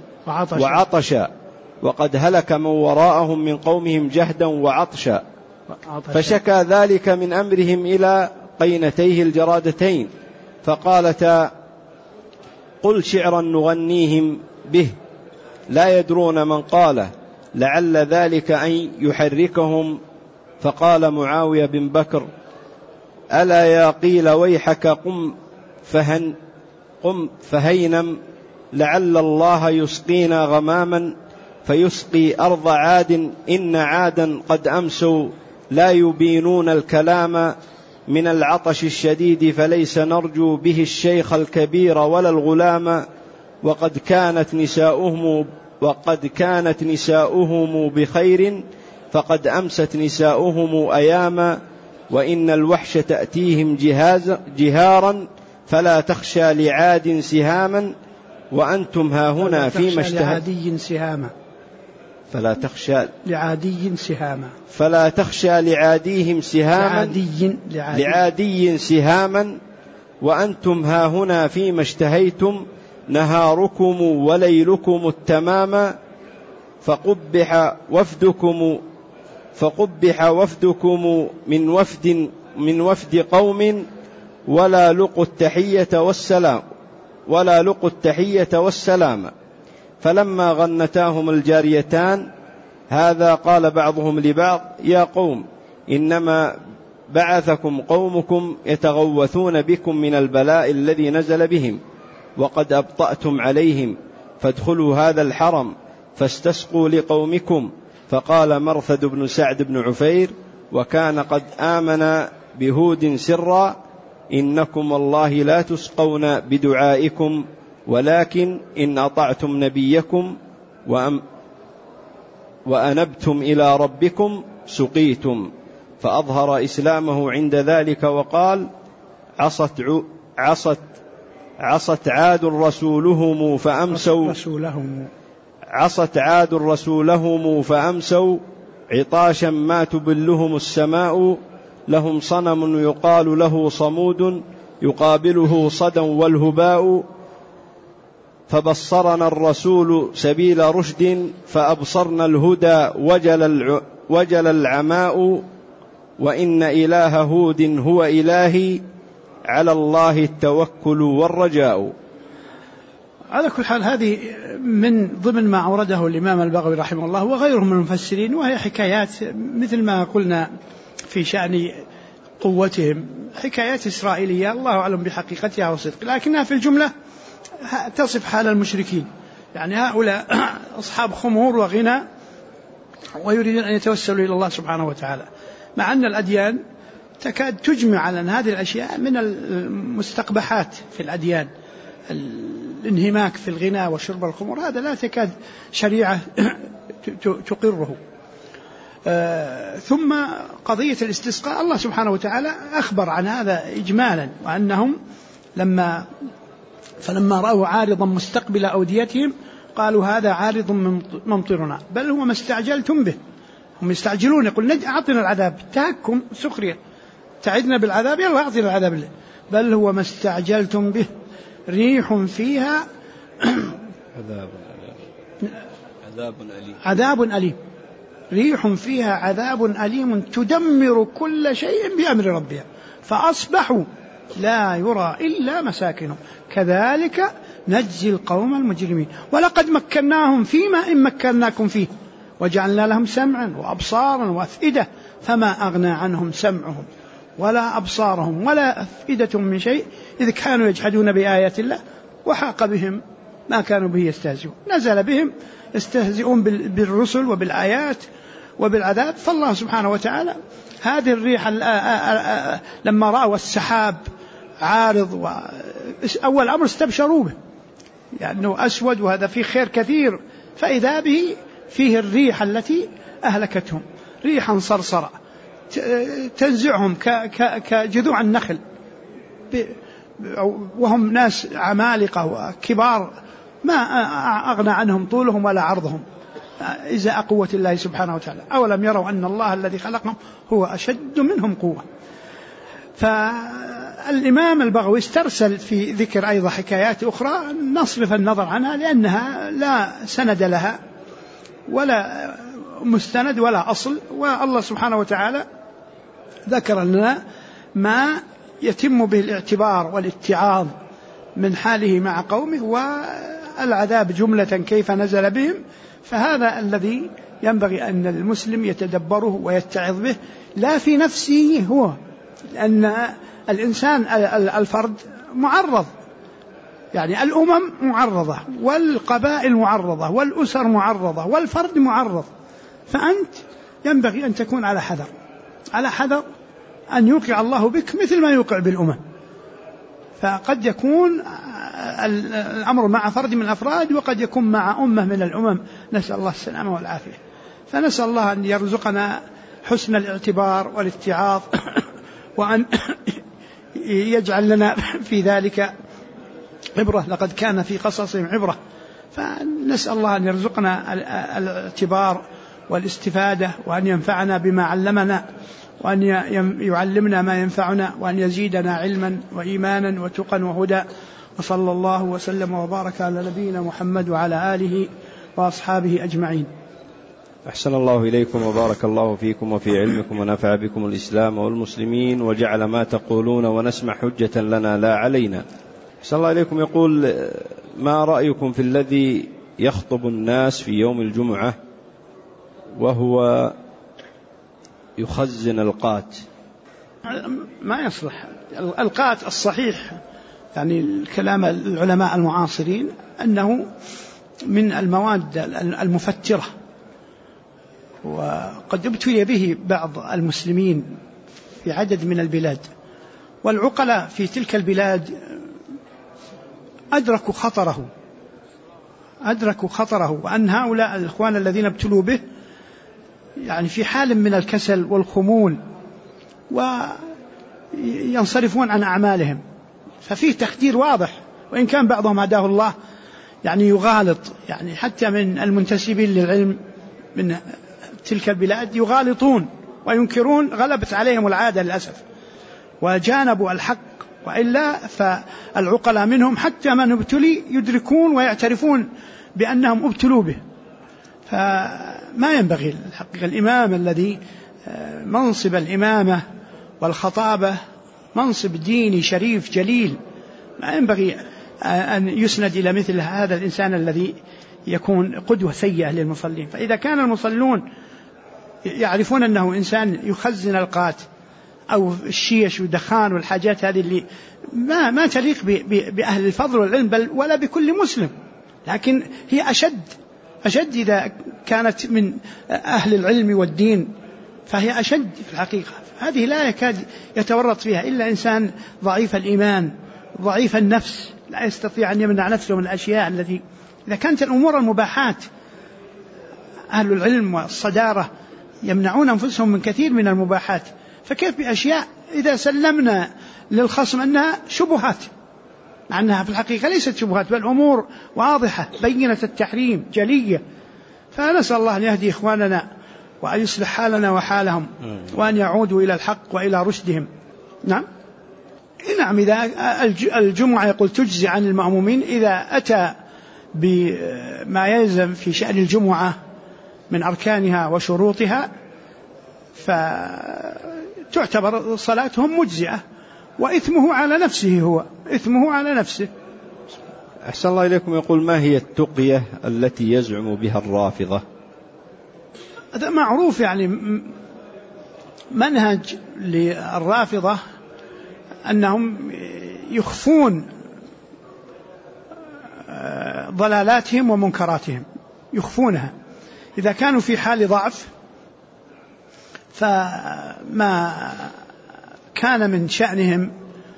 وقد هلك من وراءهم من قومهم جهدا وعطشا. فشكى ذلك من أمرهم إلى قينتيه الجرادتين، فقالتا: قل شعرا نغنيهم به لا يدرون من قاله، لعل ذلك أن يحركهم. فقال معاوية بن بكر: ألا يا قيل ويحك قم فهينم، لعل الله يسقينا غماما فيسقي أرض عاد، إن عادا قد أمسوا لا يبينون الكلام من العطش الشديد، فليس نرجو به الشيخ الكبير ولا الغلام، وقد كانت نساؤهم بخير، فقد أمست نساؤهم أياما، وإن الوحش تأتيهم جهارا، فلا تخشى لعاد سهاما، وأنتم هاهنا فيما اشتهت فلا تخشى لعاديهم سهاما، وأنتم هاهنا فيما اشتهيتم، نهاركم وليلكم التمام، فقبح وفدكم من وفد قوم، ولا لقوا التحية والسلام. فلما غنتاهم الجاريتان هذا قال بعضهم لبعض: يا قوم، إنما بعثكم قومكم يتغوثون بكم من البلاء الذي نزل بهم، وقد أبطأتم عليهم، فادخلوا هذا الحرم فاستسقوا لقومكم. فقال مرثد بن سعد بن عفير، وكان قد آمن بهود سرا: إنكم والله لا تسقون بدعائكم، ولكن إن أطعتم نبيكم وأنبتم إلى ربكم سقيتم. فأظهر إسلامه عند ذلك وقال: عصت عاد رسولهم فأمسوا عطاشا ما تبلهم السماء، لهم صنم يقال له صمود، يقابله صدا والهباء، فبصرنا الرسول سبيل رشد، فأبصرنا الهدى وجل العماء، وإن إله هود هو إلهي، على الله التوكل والرجاء. على كل حال هذه من ضمن ما أورده الإمام البغوي رحمه الله وغيره من المفسرين، وهي حكايات مثل ما قلنا في شأن قوتهم، حكايات إسرائيلية الله أعلم بحقيقتها وصدق، لكنها في الجملة تصف حال المشركين. يعني هؤلاء أصحاب خمور وغنى ويريدون أن يتوسلوا إلى الله سبحانه وتعالى، مع أن الأديان تكاد تجمع على أن هذه الأشياء من المستقبحات في الأديان. الانهماك في الغنى وشرب الخمر هذا لا تكاد شريعة تقره. ثم قضية الاستسقاء الله سبحانه وتعالى أخبر عن هذا إجمالا، وأنهم فلما رأوا عارضا مستقبل أوديتهم قالوا هذا عارض ممطرنا بل هو ما استعجلتم به. هم يستعجلون، يقول أعطنا العذاب، تهكم سخرية، تعدنا بالعذاب، يلا أعطنا العذاب له. بل هو ما استعجلتم به ريح فيها عذاب أليم ريح فيها عذاب أليم تدمر كل شيء بأمر ربها فأصبحوا لا يرى إلا مساكنهم كذلك نجزي القوم المجرمين. ولقد مكناهم فيما إن مكناكم فيه وجعلنا لهم سمعا وأبصارا وأفئدة فما أغنى عنهم سمعهم ولا أبصارهم ولا أفئدة من شيء إذ كانوا يجحدون بآيات الله وحاق بهم ما كانوا به يستهزئون. نزل بهم يستهزئون بالرسل وبالآيات وبالعذاب. فالله سبحانه وتعالى هذه الريح لما رأوا السحاب عارض أول أمر استبشروا به لأنه يعني أسود وهذا فيه خير كثير، فإذا به فيه الريح التي أهلكتهم، ريحا صرصرة تنزعهم كجذوع النخل وهم ناس عمالقة وكبار ما أغنى عنهم طولهم ولا عرضهم إزاء قوة الله سبحانه وتعالى. أولم يروا أن الله الذي خلقهم هو أشد منهم قوة. فالإمام البغوي استرسل في ذكر أيضا حكايات أخرى نصرف النظر عنها لأنها لا سند لها ولا مستند ولا أصل، والله سبحانه وتعالى ذكر لنا ما يتم به الاعتبار والاتعاظ من حاله مع قومه والعذاب جملة كيف نزل بهم. فهذا الذي ينبغي أن المسلم يتدبره ويتعظ به لا في نفسه هو، لأن الإنسان الفرد معرض، يعني الأمم معرضة والقبائل معرضة والأسر معرضة والفرد معرض، فأنت ينبغي أن تكون على حذر أن يوقع الله بك مثل ما يوقع بالأمم. فقد يكون الأمر مع فرد من الأفراد وقد يكون مع أمة من الأمم، نسأل الله السلامة والعافية. فنسأل الله أن يرزقنا حسن الاعتبار والاتعاظ وأن يجعل لنا في ذلك عبرة، لقد كان في قصصهم عبرة. فنسأل الله أن يرزقنا الاعتبار والاستفادة وأن ينفعنا بما علمنا وأن يعلمنا ما ينفعنا وأن يزيدنا علما وإيمانا وتقا وهدى. وصلى الله وسلم وبارك على نبينا محمد وعلى آله وأصحابه أجمعين. أحسن الله إليكم وبارك الله فيكم وفي علمكم ونفع بكم الإسلام والمسلمين وجعل ما تقولون ونسمع حجة لنا لا علينا. أحسن الله إليكم. يقول: ما رأيكم في الذي يخطب الناس في يوم الجمعة وهو يخزن القات؟ ما يصلح القات. الصحيح يعني الكلام العلماء المعاصرين أنه من المواد المفترة، وقد ابتلي به بعض المسلمين في عدد من البلاد، والعقلاء في تلك البلاد أدركوا خطره وأن هؤلاء الإخوان الذين ابتلوا به يعني في حال من الكسل والخمول وينصرفون عن أعمالهم. ففيه تخدير واضح، وإن كان بعضهم هداه الله يعني يغالط، يعني حتى من المنتسبين للعلم من تلك البلاد يغالطون وينكرون، غلبت عليهم العادة للأسف وجانبوا الحق. وإلا فالعقلاء منهم حتى من ابتلي يدركون ويعترفون بأنهم ابتلوا به. فما ينبغي الحقيقة الإمام الذي منصب الإمامة والخطابة منصب ديني شريف جليل، ما ينبغي أن يسند إلى مثل هذا الإنسان الذي يكون قدوة سيئة للمصلين. فإذا كان المصلون يعرفون أنه إنسان يخزن القات أو الشيش والدخان والحاجات هذه اللي ما تليق بأهل الفضل والعلم بل ولا بكل مسلم، لكن هي أشد إذا كانت من أهل العلم والدين فهي أشد في الحقيقة. هذه لا يكاد يتورط فيها إلا إنسان ضعيف الإيمان ضعيف النفس لا يستطيع أن يمنع نفسه من الأشياء التي إذا كانت الأمور المباحات أهل العلم والصدارة يمنعون أنفسهم من كثير من المباحات، فكيف بأشياء إذا سلمنا للخصم أنها شبهات، مع أنها في الحقيقة ليست شبهات بل أمور واضحة بينة التحريم جلية. فنسأل الله أن يهدي إخواننا وأن يصلح حالنا وحالهم وأن يعودوا إلى الحق وإلى رشدهم. نعم إذا الجمعة يقول تجزي عن المأمومين إذا أتى بما يلزم في شأن الجمعة من أركانها وشروطها فتعتبر صلاتهم مجزئة، وإثمه على نفسه، هو إثمه على نفسه. أحسن الله إليكم. يقول ما هي التقية التي يزعم بها الرافضة؟ هذا معروف، يعني منهج للرافضة أنهم يخفون ضلالاتهم ومنكراتهم، يخفونها. إذا كانوا في حال ضعف فما كان من شأنهم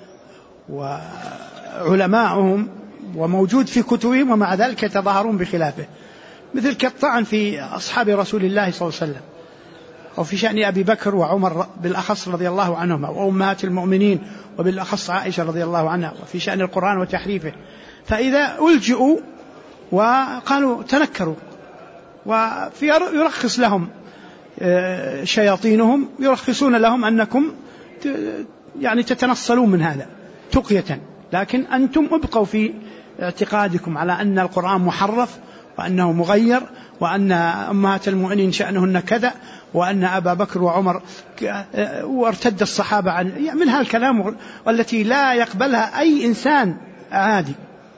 وعلماؤهم وموجود في كتبهم ومع ذلك يتظاهرون بخلافه، مثل كالطعن في أصحاب رسول الله صلى الله عليه وسلم، أو في شأن أبي بكر وعمر بالأخص رضي الله عنهما، وأمهات المؤمنين وبالأخص عائشة رضي الله عنها، وفي شأن القرآن وتحريفه. فإذا ألجئوا وقالوا تنكروا، ويرخص لهم شياطينهم، يرخصون لهم أنكم يعني تتنصلون من هذا تقية، لكن أنتم ابقوا في اعتقادكم على أن القرآن محرف وأنه مغير، وأن أمهات المؤمنين شأنهن كذا، وأن أبا بكر وعمر وارتد الصحابة عن من هالكلام والتي لا يقبلها أي إنسان عادي.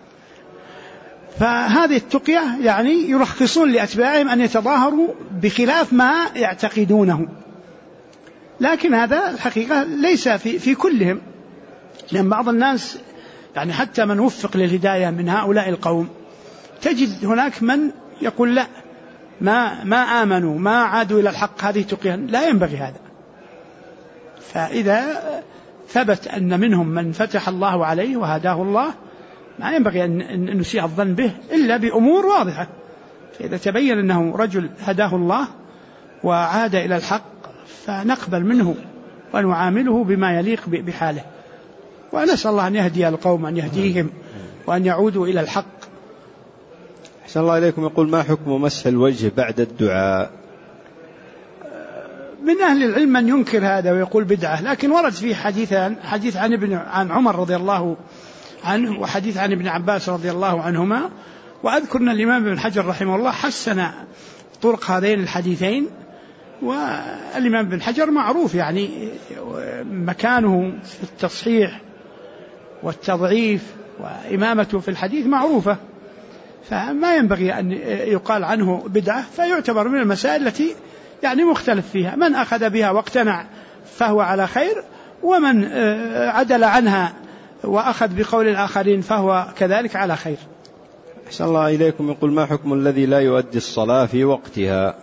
فهذه التقية يعني يرخصون لأتباعهم أن يتظاهروا بخلاف ما يعتقدونه، لكن هذا الحقيقة ليس في كلهم، لأن بعض الناس يعني حتى من وفق للهداية من هؤلاء القوم تجد هناك من يقول لا، ما آمنوا، ما عادوا إلى الحق، هذه تقية، لا ينبغي هذا. فإذا ثبت أن منهم من فتح الله عليه وهداه الله ما ينبغي أن نسيء الظن به إلا بأمور واضحة. فإذا تبين أنه رجل هداه الله وعاد إلى الحق فنقبل منه ونعامله بما يليق بحاله، ونسأل الله أن يهدي القوم، أن يهديهم وأن يعودوا إلى الحق. أحسن الله إليكم. يقول ما حكم مسح الوجه بعد الدعاء؟ من أهل العلم من ينكر هذا ويقول بدعة، لكن ورد فيه حديث عن عمر رضي الله عنه، وحديث عن ابن عباس رضي الله عنهما. وأذكر أن الإمام ابن حجر رحمه الله حسن طرق هذين الحديثين، والإمام ابن حجر معروف يعني مكانه في التصحيح والتضعيف وإمامته في الحديث معروفة، فما ينبغي أن يقال عنه بدعة، فيعتبر من المسائل التي يعني مختلف فيها، من أخذ بها واقتنع فهو على خير، ومن عدل عنها وأخذ بقول الآخرين فهو كذلك على خير. أحسن الله إليكم. يقول ما حكم الذي لا يؤدي الصلاة في وقتها؟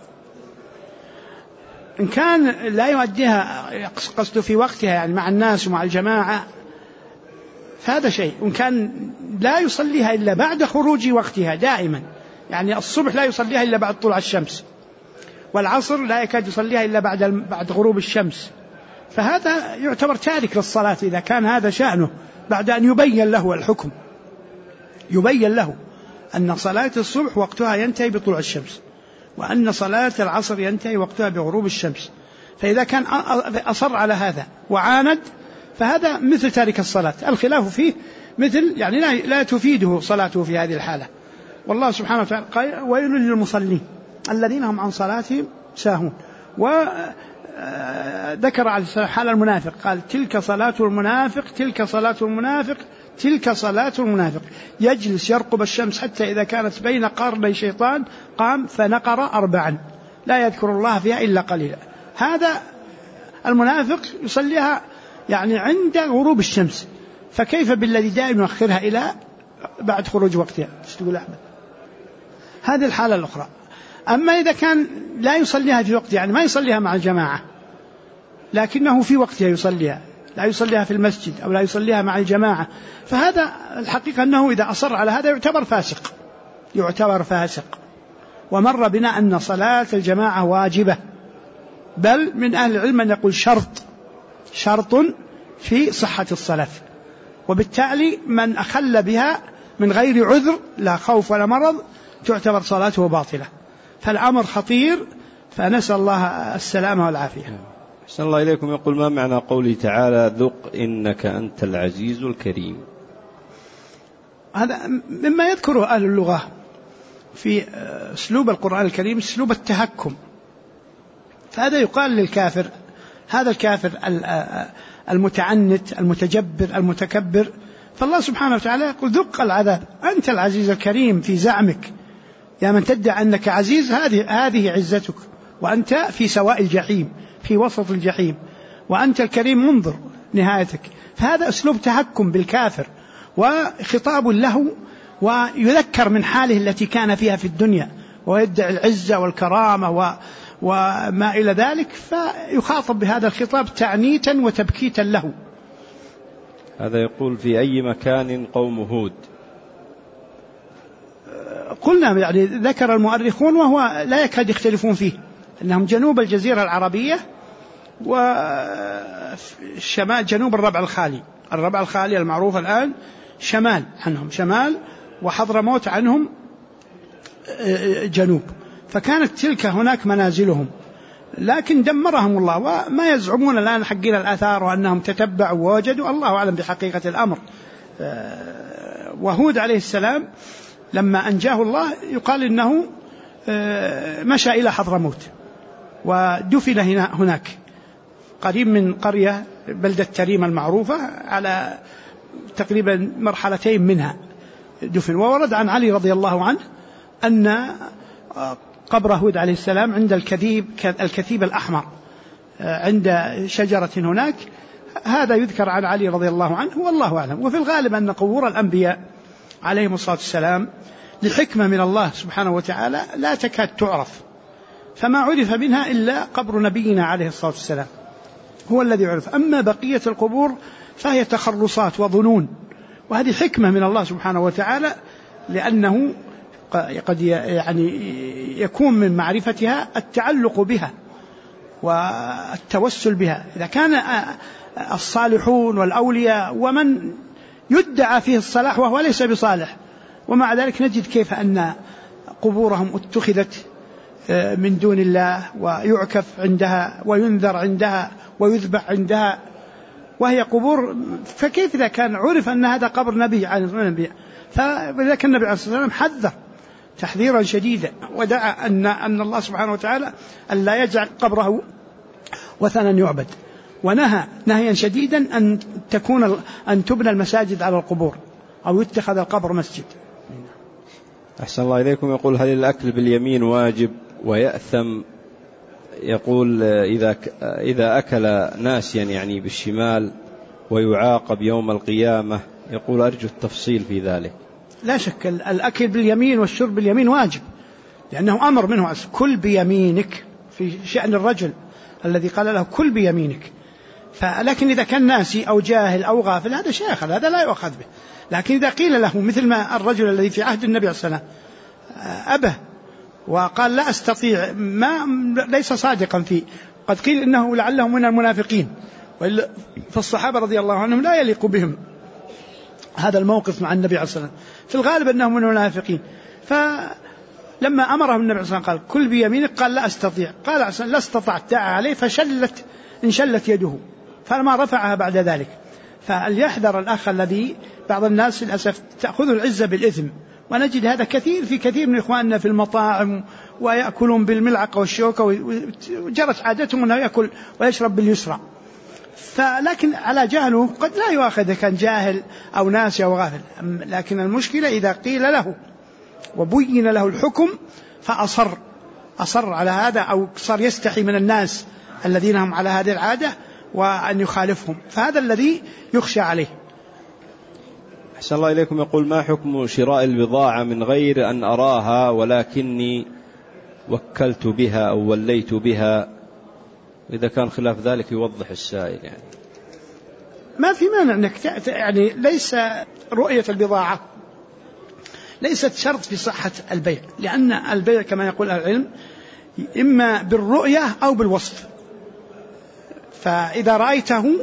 إن كان لا يؤديها قصد في وقتها يعني مع الناس ومع الجماعة فهذا شيء، وإن كان لا يصليها إلا بعد خروج وقتها دائما، يعني الصبح لا يصليها إلا بعد طلوع الشمس، والعصر لا يكاد يصليها إلا بعد غروب الشمس، فهذا يعتبر تارك للصلاة إذا كان هذا شأنه، بعد أن يبين له الحكم، يبين له أن صلاة الصبح وقتها ينتهي بطلوع الشمس، وأن صلاة العصر ينتهي وقتها بغروب الشمس. فإذا كان أصر على هذا وعاند فهذا مثل تارك الصلاة، الخلاف فيه مثل يعني لا تفيده صلاته في هذه الحالة. والله سبحانه وتعالى قال ويل للمصلين الذين هم عن صلاتهم ساهون. وذكر على حال المنافق قال تلك صلاة المنافق، تلك صلاة المنافق، تلك صلاة المنافق، يجلس يرقب الشمس حتى إذا كانت بين قرني شيطان قام فنقر 4 لا يذكر الله فيها إلا قليلا. هذا المنافق يصليها يعني عند غروب الشمس، فكيف بالذي دائما يؤخرها إلى بعد خروج وقتها؟ تقول أحمد هذه الحالة الأخرى. أما إذا كان لا يصليها في وقتها يعني ما يصليها مع الجماعة لكنه في وقتها يصليها، لا يصليها في المسجد أو لا يصليها مع الجماعة، فهذا الحقيقة أنه إذا أصر على هذا يعتبر فاسق. ومر بنا أن صلاة الجماعة واجبة بل من أهل العلم من يقول شرط في صحة الصلاة، وبالتالي من أخل بها من غير عذر لا خوف ولا مرض تعتبر صلاته باطلة. فالأمر خطير، فنسأل الله السلامة والعافية. أحسن الله إليكم. يقول: ما معنى قوله تعالى: ذق إنك أنت العزيز الكريم؟ هذا مما يذكره أهل اللغة في أسلوب القرآن الكريم، أسلوب التهكم. فهذا يقال للكافر، هذا الكافر المتعنت المتجبر المتكبر، فالله سبحانه وتعالى يقول: ذق العذاب، أنت العزيز الكريم في زعمك يا من تدعي أنك عزيز، هذه عزتك، وأنت في سواء الجحيم، في وسط الجحيم، وأنت الكريم منظر نهايتك. فهذا أسلوب تهكم بالكافر وخطاب له، ويذكر من حاله التي كان فيها في الدنيا ويدعي العزة والكرامة وما إلى ذلك، فيخاطب بهذا الخطاب تعنيتا وتبكيتا له. هذا يقول: في أي مكان قوم هود؟ قلنا يعني ذكر المؤرخون وهو لا يكاد يختلفون فيه، أنهم جنوب الجزيرة العربية وشمال جنوب الربع الخالي. الربع الخالي المعروف الآن شمال عنهم شمال، وحضرموت عنهم جنوب، فكانت تلك هناك منازلهم، لكن دمرهم الله. وما يزعمون الآن حقين الآثار وأنهم تتبعوا ووجدوا، الله أعلم بحقيقة الأمر. وهود عليه السلام لما أنجاه الله يقال إنه مشى إلى حضرموت ودفن هناك قريب من قرية بلدة تريم المعروفة، على تقريبا مرحلتين منها دفن. وورد عن علي رضي الله عنه أن قبر هود عليه السلام عند الكثيب الأحمر عند شجرة هناك. هذا يذكر عن علي رضي الله عنه، والله أعلم. وفي الغالب أن قبور الأنبياء عليهم الصلاة والسلام لحكمة من الله سبحانه وتعالى لا تكاد تعرف، فما عرف منها إلا قبر نبينا عليه الصلاة والسلام هو الذي عرف. أما بقية القبور فهي تخرصات وظنون، وهذه حكمة من الله سبحانه وتعالى، لأنه قد يعني يكون من معرفتها التعلق بها والتوسل بها. إذا كان الصالحون والأولياء ومن يدعى فيه الصلاح وهو ليس بصالح، ومع ذلك نجد كيف أن قبورهم اتخذت من دون الله، ويعكف عندها وينذر عندها ويذبح عندها وهي قبور. فكيف إذا كان عرف أن هذا قبر نبي عليه الصلاة والسلام؟ فلذلك النبي عليه الصلاة والسلام حذر تحذيرا شديدا، ودعا أن الله سبحانه وتعالى أن لا يجعل قبره وثنا يعبد، ونهى نهيا شديدا أن تبنى المساجد على القبور أو يتخذ القبر مسجد. أحسن الله إليكم. يقول: هل الأكل باليمين واجب ويأثم؟ يقول: إذا أكل ناسيا يعني بالشمال ويعاقب يوم القيامة. يقول: أرجو التفصيل في ذلك. لا شك الأكل باليمين والشرب باليمين واجب، لأنه أمر منه كل بيمينك في شأن الرجل الذي قال له كل بيمينك. لكن إذا كان ناسي أو جاهل أو غافل هذا شيء آخر، هذا لا يؤخذ به. لكن إذا قيل له مثل ما الرجل الذي في عهد النبي صلى الله عليه وسلم أبى وقال لا أستطيع، ليس صادقا فيه، قد قيل إنه لعله من المنافقين، فالصحابة رضي الله عنهم لا يليق بهم هذا الموقف مع النبي عليه الصلاة والسلام، في الغالب أنهم من المنافقين. فلما أمرهم النبي عليه الصلاة والسلام قال كل بيمينك، قال لا أستطيع، قال لا استطعت، دعا عليه انشلت يده، فما رفعها بعد ذلك. فليحذر الأخ الذي بعض الناس للأسف تأخذ العزة بالإثم، ونجد هذا في كثير من إخواننا في المطاعم، ويأكلون بالملعقة والشوكة، وجرت عادتهم أنه يأكل ويشرب باليسرى. لكن على جهله قد لا يؤاخذ إذا كان جاهل أو ناسي أو غافل، لكن المشكلة إذا قيل له وبين له الحكم فأصر على هذا، أو صار يستحي من الناس الذين هم على هذه العادة وأن يخالفهم، فهذا الذي يخشى عليه. أحسن الله إليكم. يقول: ما حكم شراء البضاعة من غير أن أراها ولكني وكلت بها أو وليت بها؟ إذا كان خلاف ذلك يوضح السائل. يعني ما في مانع أنك يعني ليس رؤية البضاعة ليست شرط في صحة البيع، لأن البيع كما يقول العلم إما بالرؤية أو بالوصف، فإذا رأيته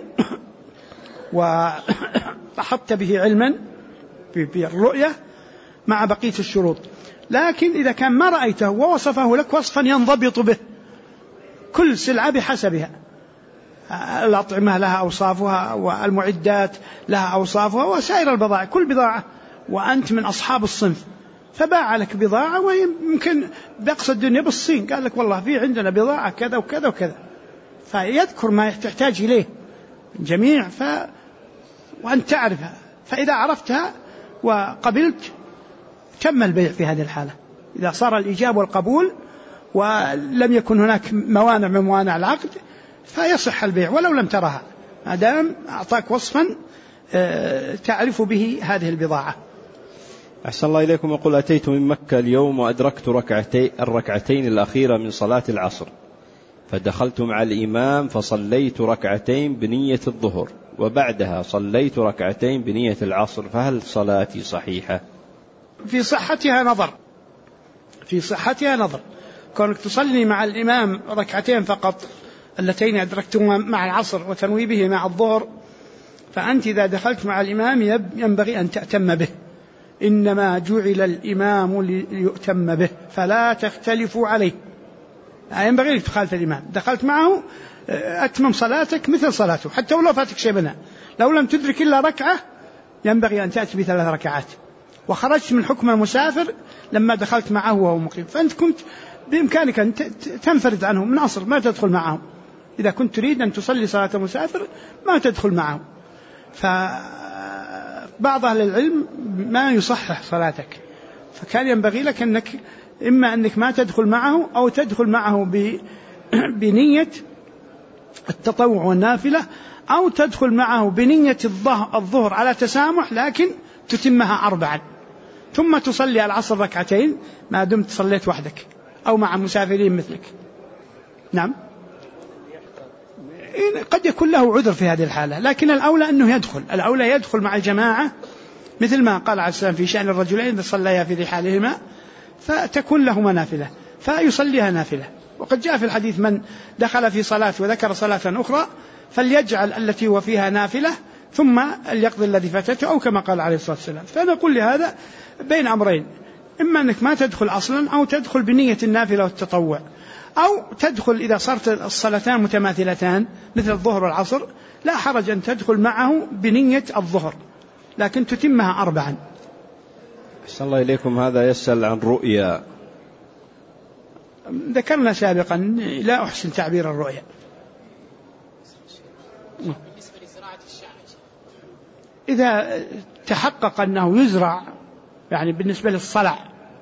وأحطت به علما بالرؤية مع بقية الشروط. لكن إذا كان ما رأيته ووصفه لك وصفا ينضبط به، كل سلعة بحسبها، الأطعمة لها أوصافها والمعدات لها أوصافها وسائر البضائع، كل بضاعة، وأنت من أصحاب الصنف، فباع لك بضاعة ويمكن بأقصى الدنيا بالصين، قال لك والله في عندنا بضاعة كذا وكذا وكذا، فيذكر ما تحتاج إليه جميع وأنت تعرفها، فإذا عرفتها وقبلت تم البيع في هذه الحالة. إذا صار الإيجاب والقبول ولم يكن هناك موانع من موانع العقد فيصح البيع ولو لم ترها، ما دام أعطاك وصفا تعرف به هذه البضاعة. أحسن الله إليكم. يقول: أتيت من مكة اليوم وأدركت الركعتين الأخيرة من صلاة العصر، فدخلت مع الإمام فصليت ركعتين بنية الظهر، وبعدها صليت ركعتين بنية العصر، فهل صلاتي صحيحة؟ في صحتها نظر. كونك تصلي مع الإمام ركعتين فقط اللتين أدركتهما مع العصر وتنوي به مع الظهر، فأنت إذا دخلت مع الإمام ينبغي أن تأتم به، إنما جعل الإمام ليؤتم به فلا تختلفوا عليه، ينبغي أن تخالف الإمام. دخلت معه أتمم صلاتك مثل صلاته حتى ولو فاتك شيء منها، لو لم تدرك إلا ركعة ينبغي أن تأتي ب3 ركعات. وخرجت من حكم المسافر لما دخلت معه وهو مقيم، فأنت كنت بإمكانك أن تنفرد عنه من أصل، ما تدخل معه. إذا كنت تريد أن تصلي صلاة المسافر ما تدخل معه. فبعض أهل العلم ما يصحح صلاتك، فكان ينبغي لك أنك إما أنك ما تدخل معه أو تدخل معه بنية التطوع والنافلة، أو تدخل معه بنية الظهر على تسامح لكن تتمها 4، ثم تصلي العصر ركعتين ما دمت صليت وحدك أو مع مسافرين مثلك. نعم، قد يكون له عذر في هذه الحالة، لكن الأولى أنه يدخل مع الجماعة، مثل ما قال عليه السلام في شأن الرجلين إذا صليا في رحالهما فتكون لهما نافلة فيصليها نافلة. وقد جاء في الحديث: من دخل في صلاة وذكر صلاة أخرى فليجعل التي هو فيها نافلة ثم ليقضي الذي فاتته، أو كما قال عليه الصلاة والسلام. فنقول لهذا بين أمرين: إما أنك ما تدخل أصلا، أو تدخل بنية النافلة والتطوع، أو تدخل إذا صارت الصلاتان متماثلتان مثل الظهر والعصر لا حرج أن تدخل معه بنية الظهر لكن تتمها 4. أحسن الله إليكم. هذا يسأل عن رؤيا. ذكرنا سابقا لا أحسن تعبير الرؤيا. بالنسبة لزراعة الشعر، إذا تحقق أنه يزرع، يعني بالنسبة للصلع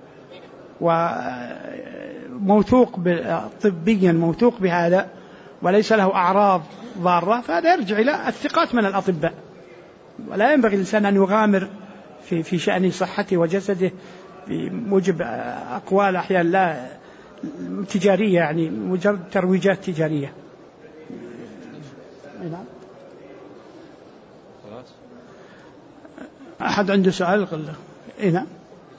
وموثوق طبيا موثوق بهذا وليس له أعراض ضارة، فهذا يرجع إلى الثقات من الأطباء، ولا ينبغي الإنسان أن يغامر في شأن صحته وجسده بموجب أقوال أحيانا لا تجارية، يعني مجرد ترويجات تجارية. أحد عنده سؤال؟ نعم.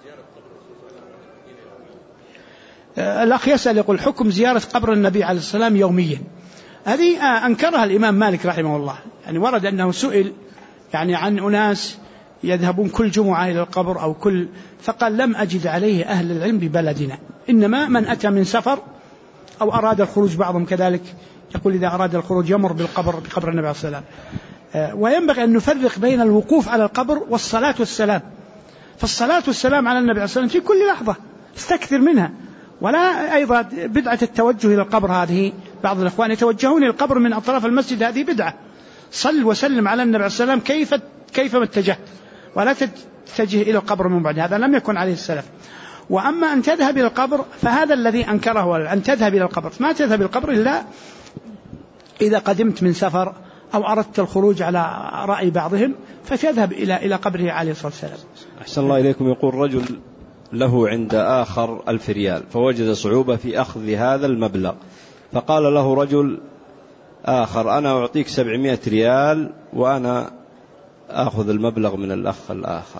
الأخ يسأل يقول: حكم زيارة قبر النبي عليه السلام يوميا. هذه أنكرها الإمام مالك رحمه الله، يعني ورد أنه سئل يعني عن أناس يذهبون كل جمعة إلى القبر أو فقال: لم أجد عليه أهل العلم ببلدنا، إنما من أتى من سفر أو أراد الخروج، بعضهم كذلك يقول إذا أراد الخروج يمر بقبر النبي عليه السلام. وينبغي أن نفرق بين الوقوف على القبر والصلاة والسلام، فالصلاة والسلام على النبي عليه السلام في كل لحظة استكثر منها. ولا أيضا بدعة التوجه إلى القبر، هذه بعض الأخوان يتوجهون إلى القبر من أطراف المسجد، هذه بدعة. صل وسلم على النبي عليه السلام كيفما اتجهت، ولا تتجه إلى القبر من بعد، هذا لم يكن عليه السلف. وأما أن تذهب إلى القبر فهذا الذي أنكره، أن تذهب إلى القبر، ما تذهب إلى القبر إلا إذا قدمت من سفر أو أردت الخروج على رأي بعضهم فتذهب إلى قبره عليه الصلاة والسلام. أحسن الله إليكم. يقول: رجل له عند آخر 1000 ريال فوجد صعوبة في أخذ هذا المبلغ، فقال له رجل آخر: أنا أعطيك 700 ريال وأنا أخذ المبلغ من الأخ الآخر.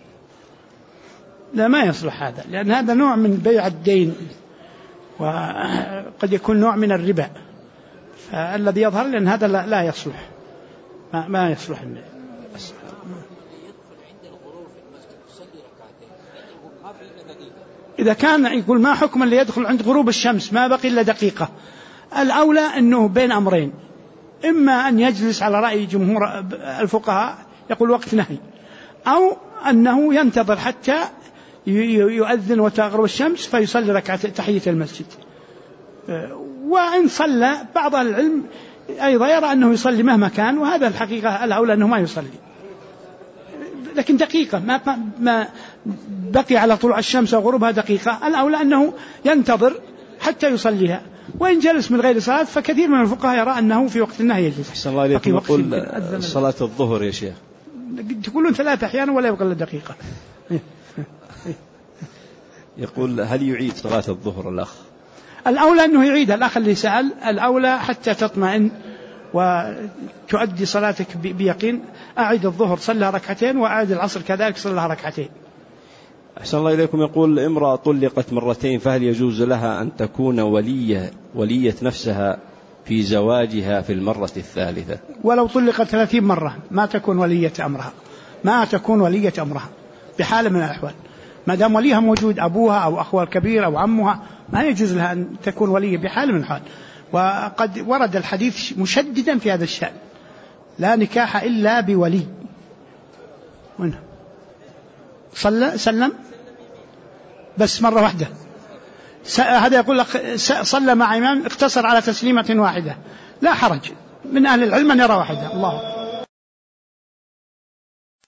لا، ما يصلح هذا، لأن هذا نوع من بيع الدين وقد يكون نوع من الربا، الذي يظهر لأن هذا لا يصلح، ما يصلح. إذا كان يقول ما حكم اللي يدخل عند غروب الشمس ما بقي إلا دقيقة، الأولى أنه بين أمرين، إما أن يجلس على رأي جمهور الفقهاء يقول وقت نهي، أو أنه ينتظر حتى يؤذن وتغرب الشمس فيصلي ركعة تحية المسجد. وإن صلى بعض العلم أيضا يرى أنه يصلي مهما كان، وهذا الحقيقة الأولى أنه ما يصلي، لكن دقيقة ما بقي على طلوع الشمس وغروبها دقيقة، الأولى أنه ينتظر حتى يصليها. وإن جلس من غير صلاة فكثير من الفقهاء يرى أنه في وقت النهي يجلس. أحسن الله إليكم. يقول صلاة الظهر يا شيخ تقولون 3 أحيانا ولا يبقى إلا دقيقة. يقول هل يعيد صلاة الظهر الأخ؟ الأولى أنه يعيد. الأخ اللي سأل الأولى حتى تطمئن وتؤدي صلاتك بيقين، أعيد الظهر صلى ركعتين، وأعيد العصر كذلك صلى ركعتين. أحسن الله إليكم. يقول امرأة طلقت مرتين فهل يجوز لها أن تكون ولية نفسها في زواجها في المرة الثالثة؟ ولو طلقت 30 مرة ما تكون ولية أمرها، ما تكون ولية أمرها بحال من الأحوال، ما دام وليها موجود أبوها أو أخوها الكبير أو عمها ما يجوز لها أن تكون ولية بحال من الحال. وقد ورد الحديث مشددا في هذا الشأن، لا نكاح إلا بولي. سلم بس مرة واحدة. هذا يقول لك صلى مع إمام اقتصر على تسليمة واحدة، لا حرج، من أهل العلم أن يرى واحدة. الله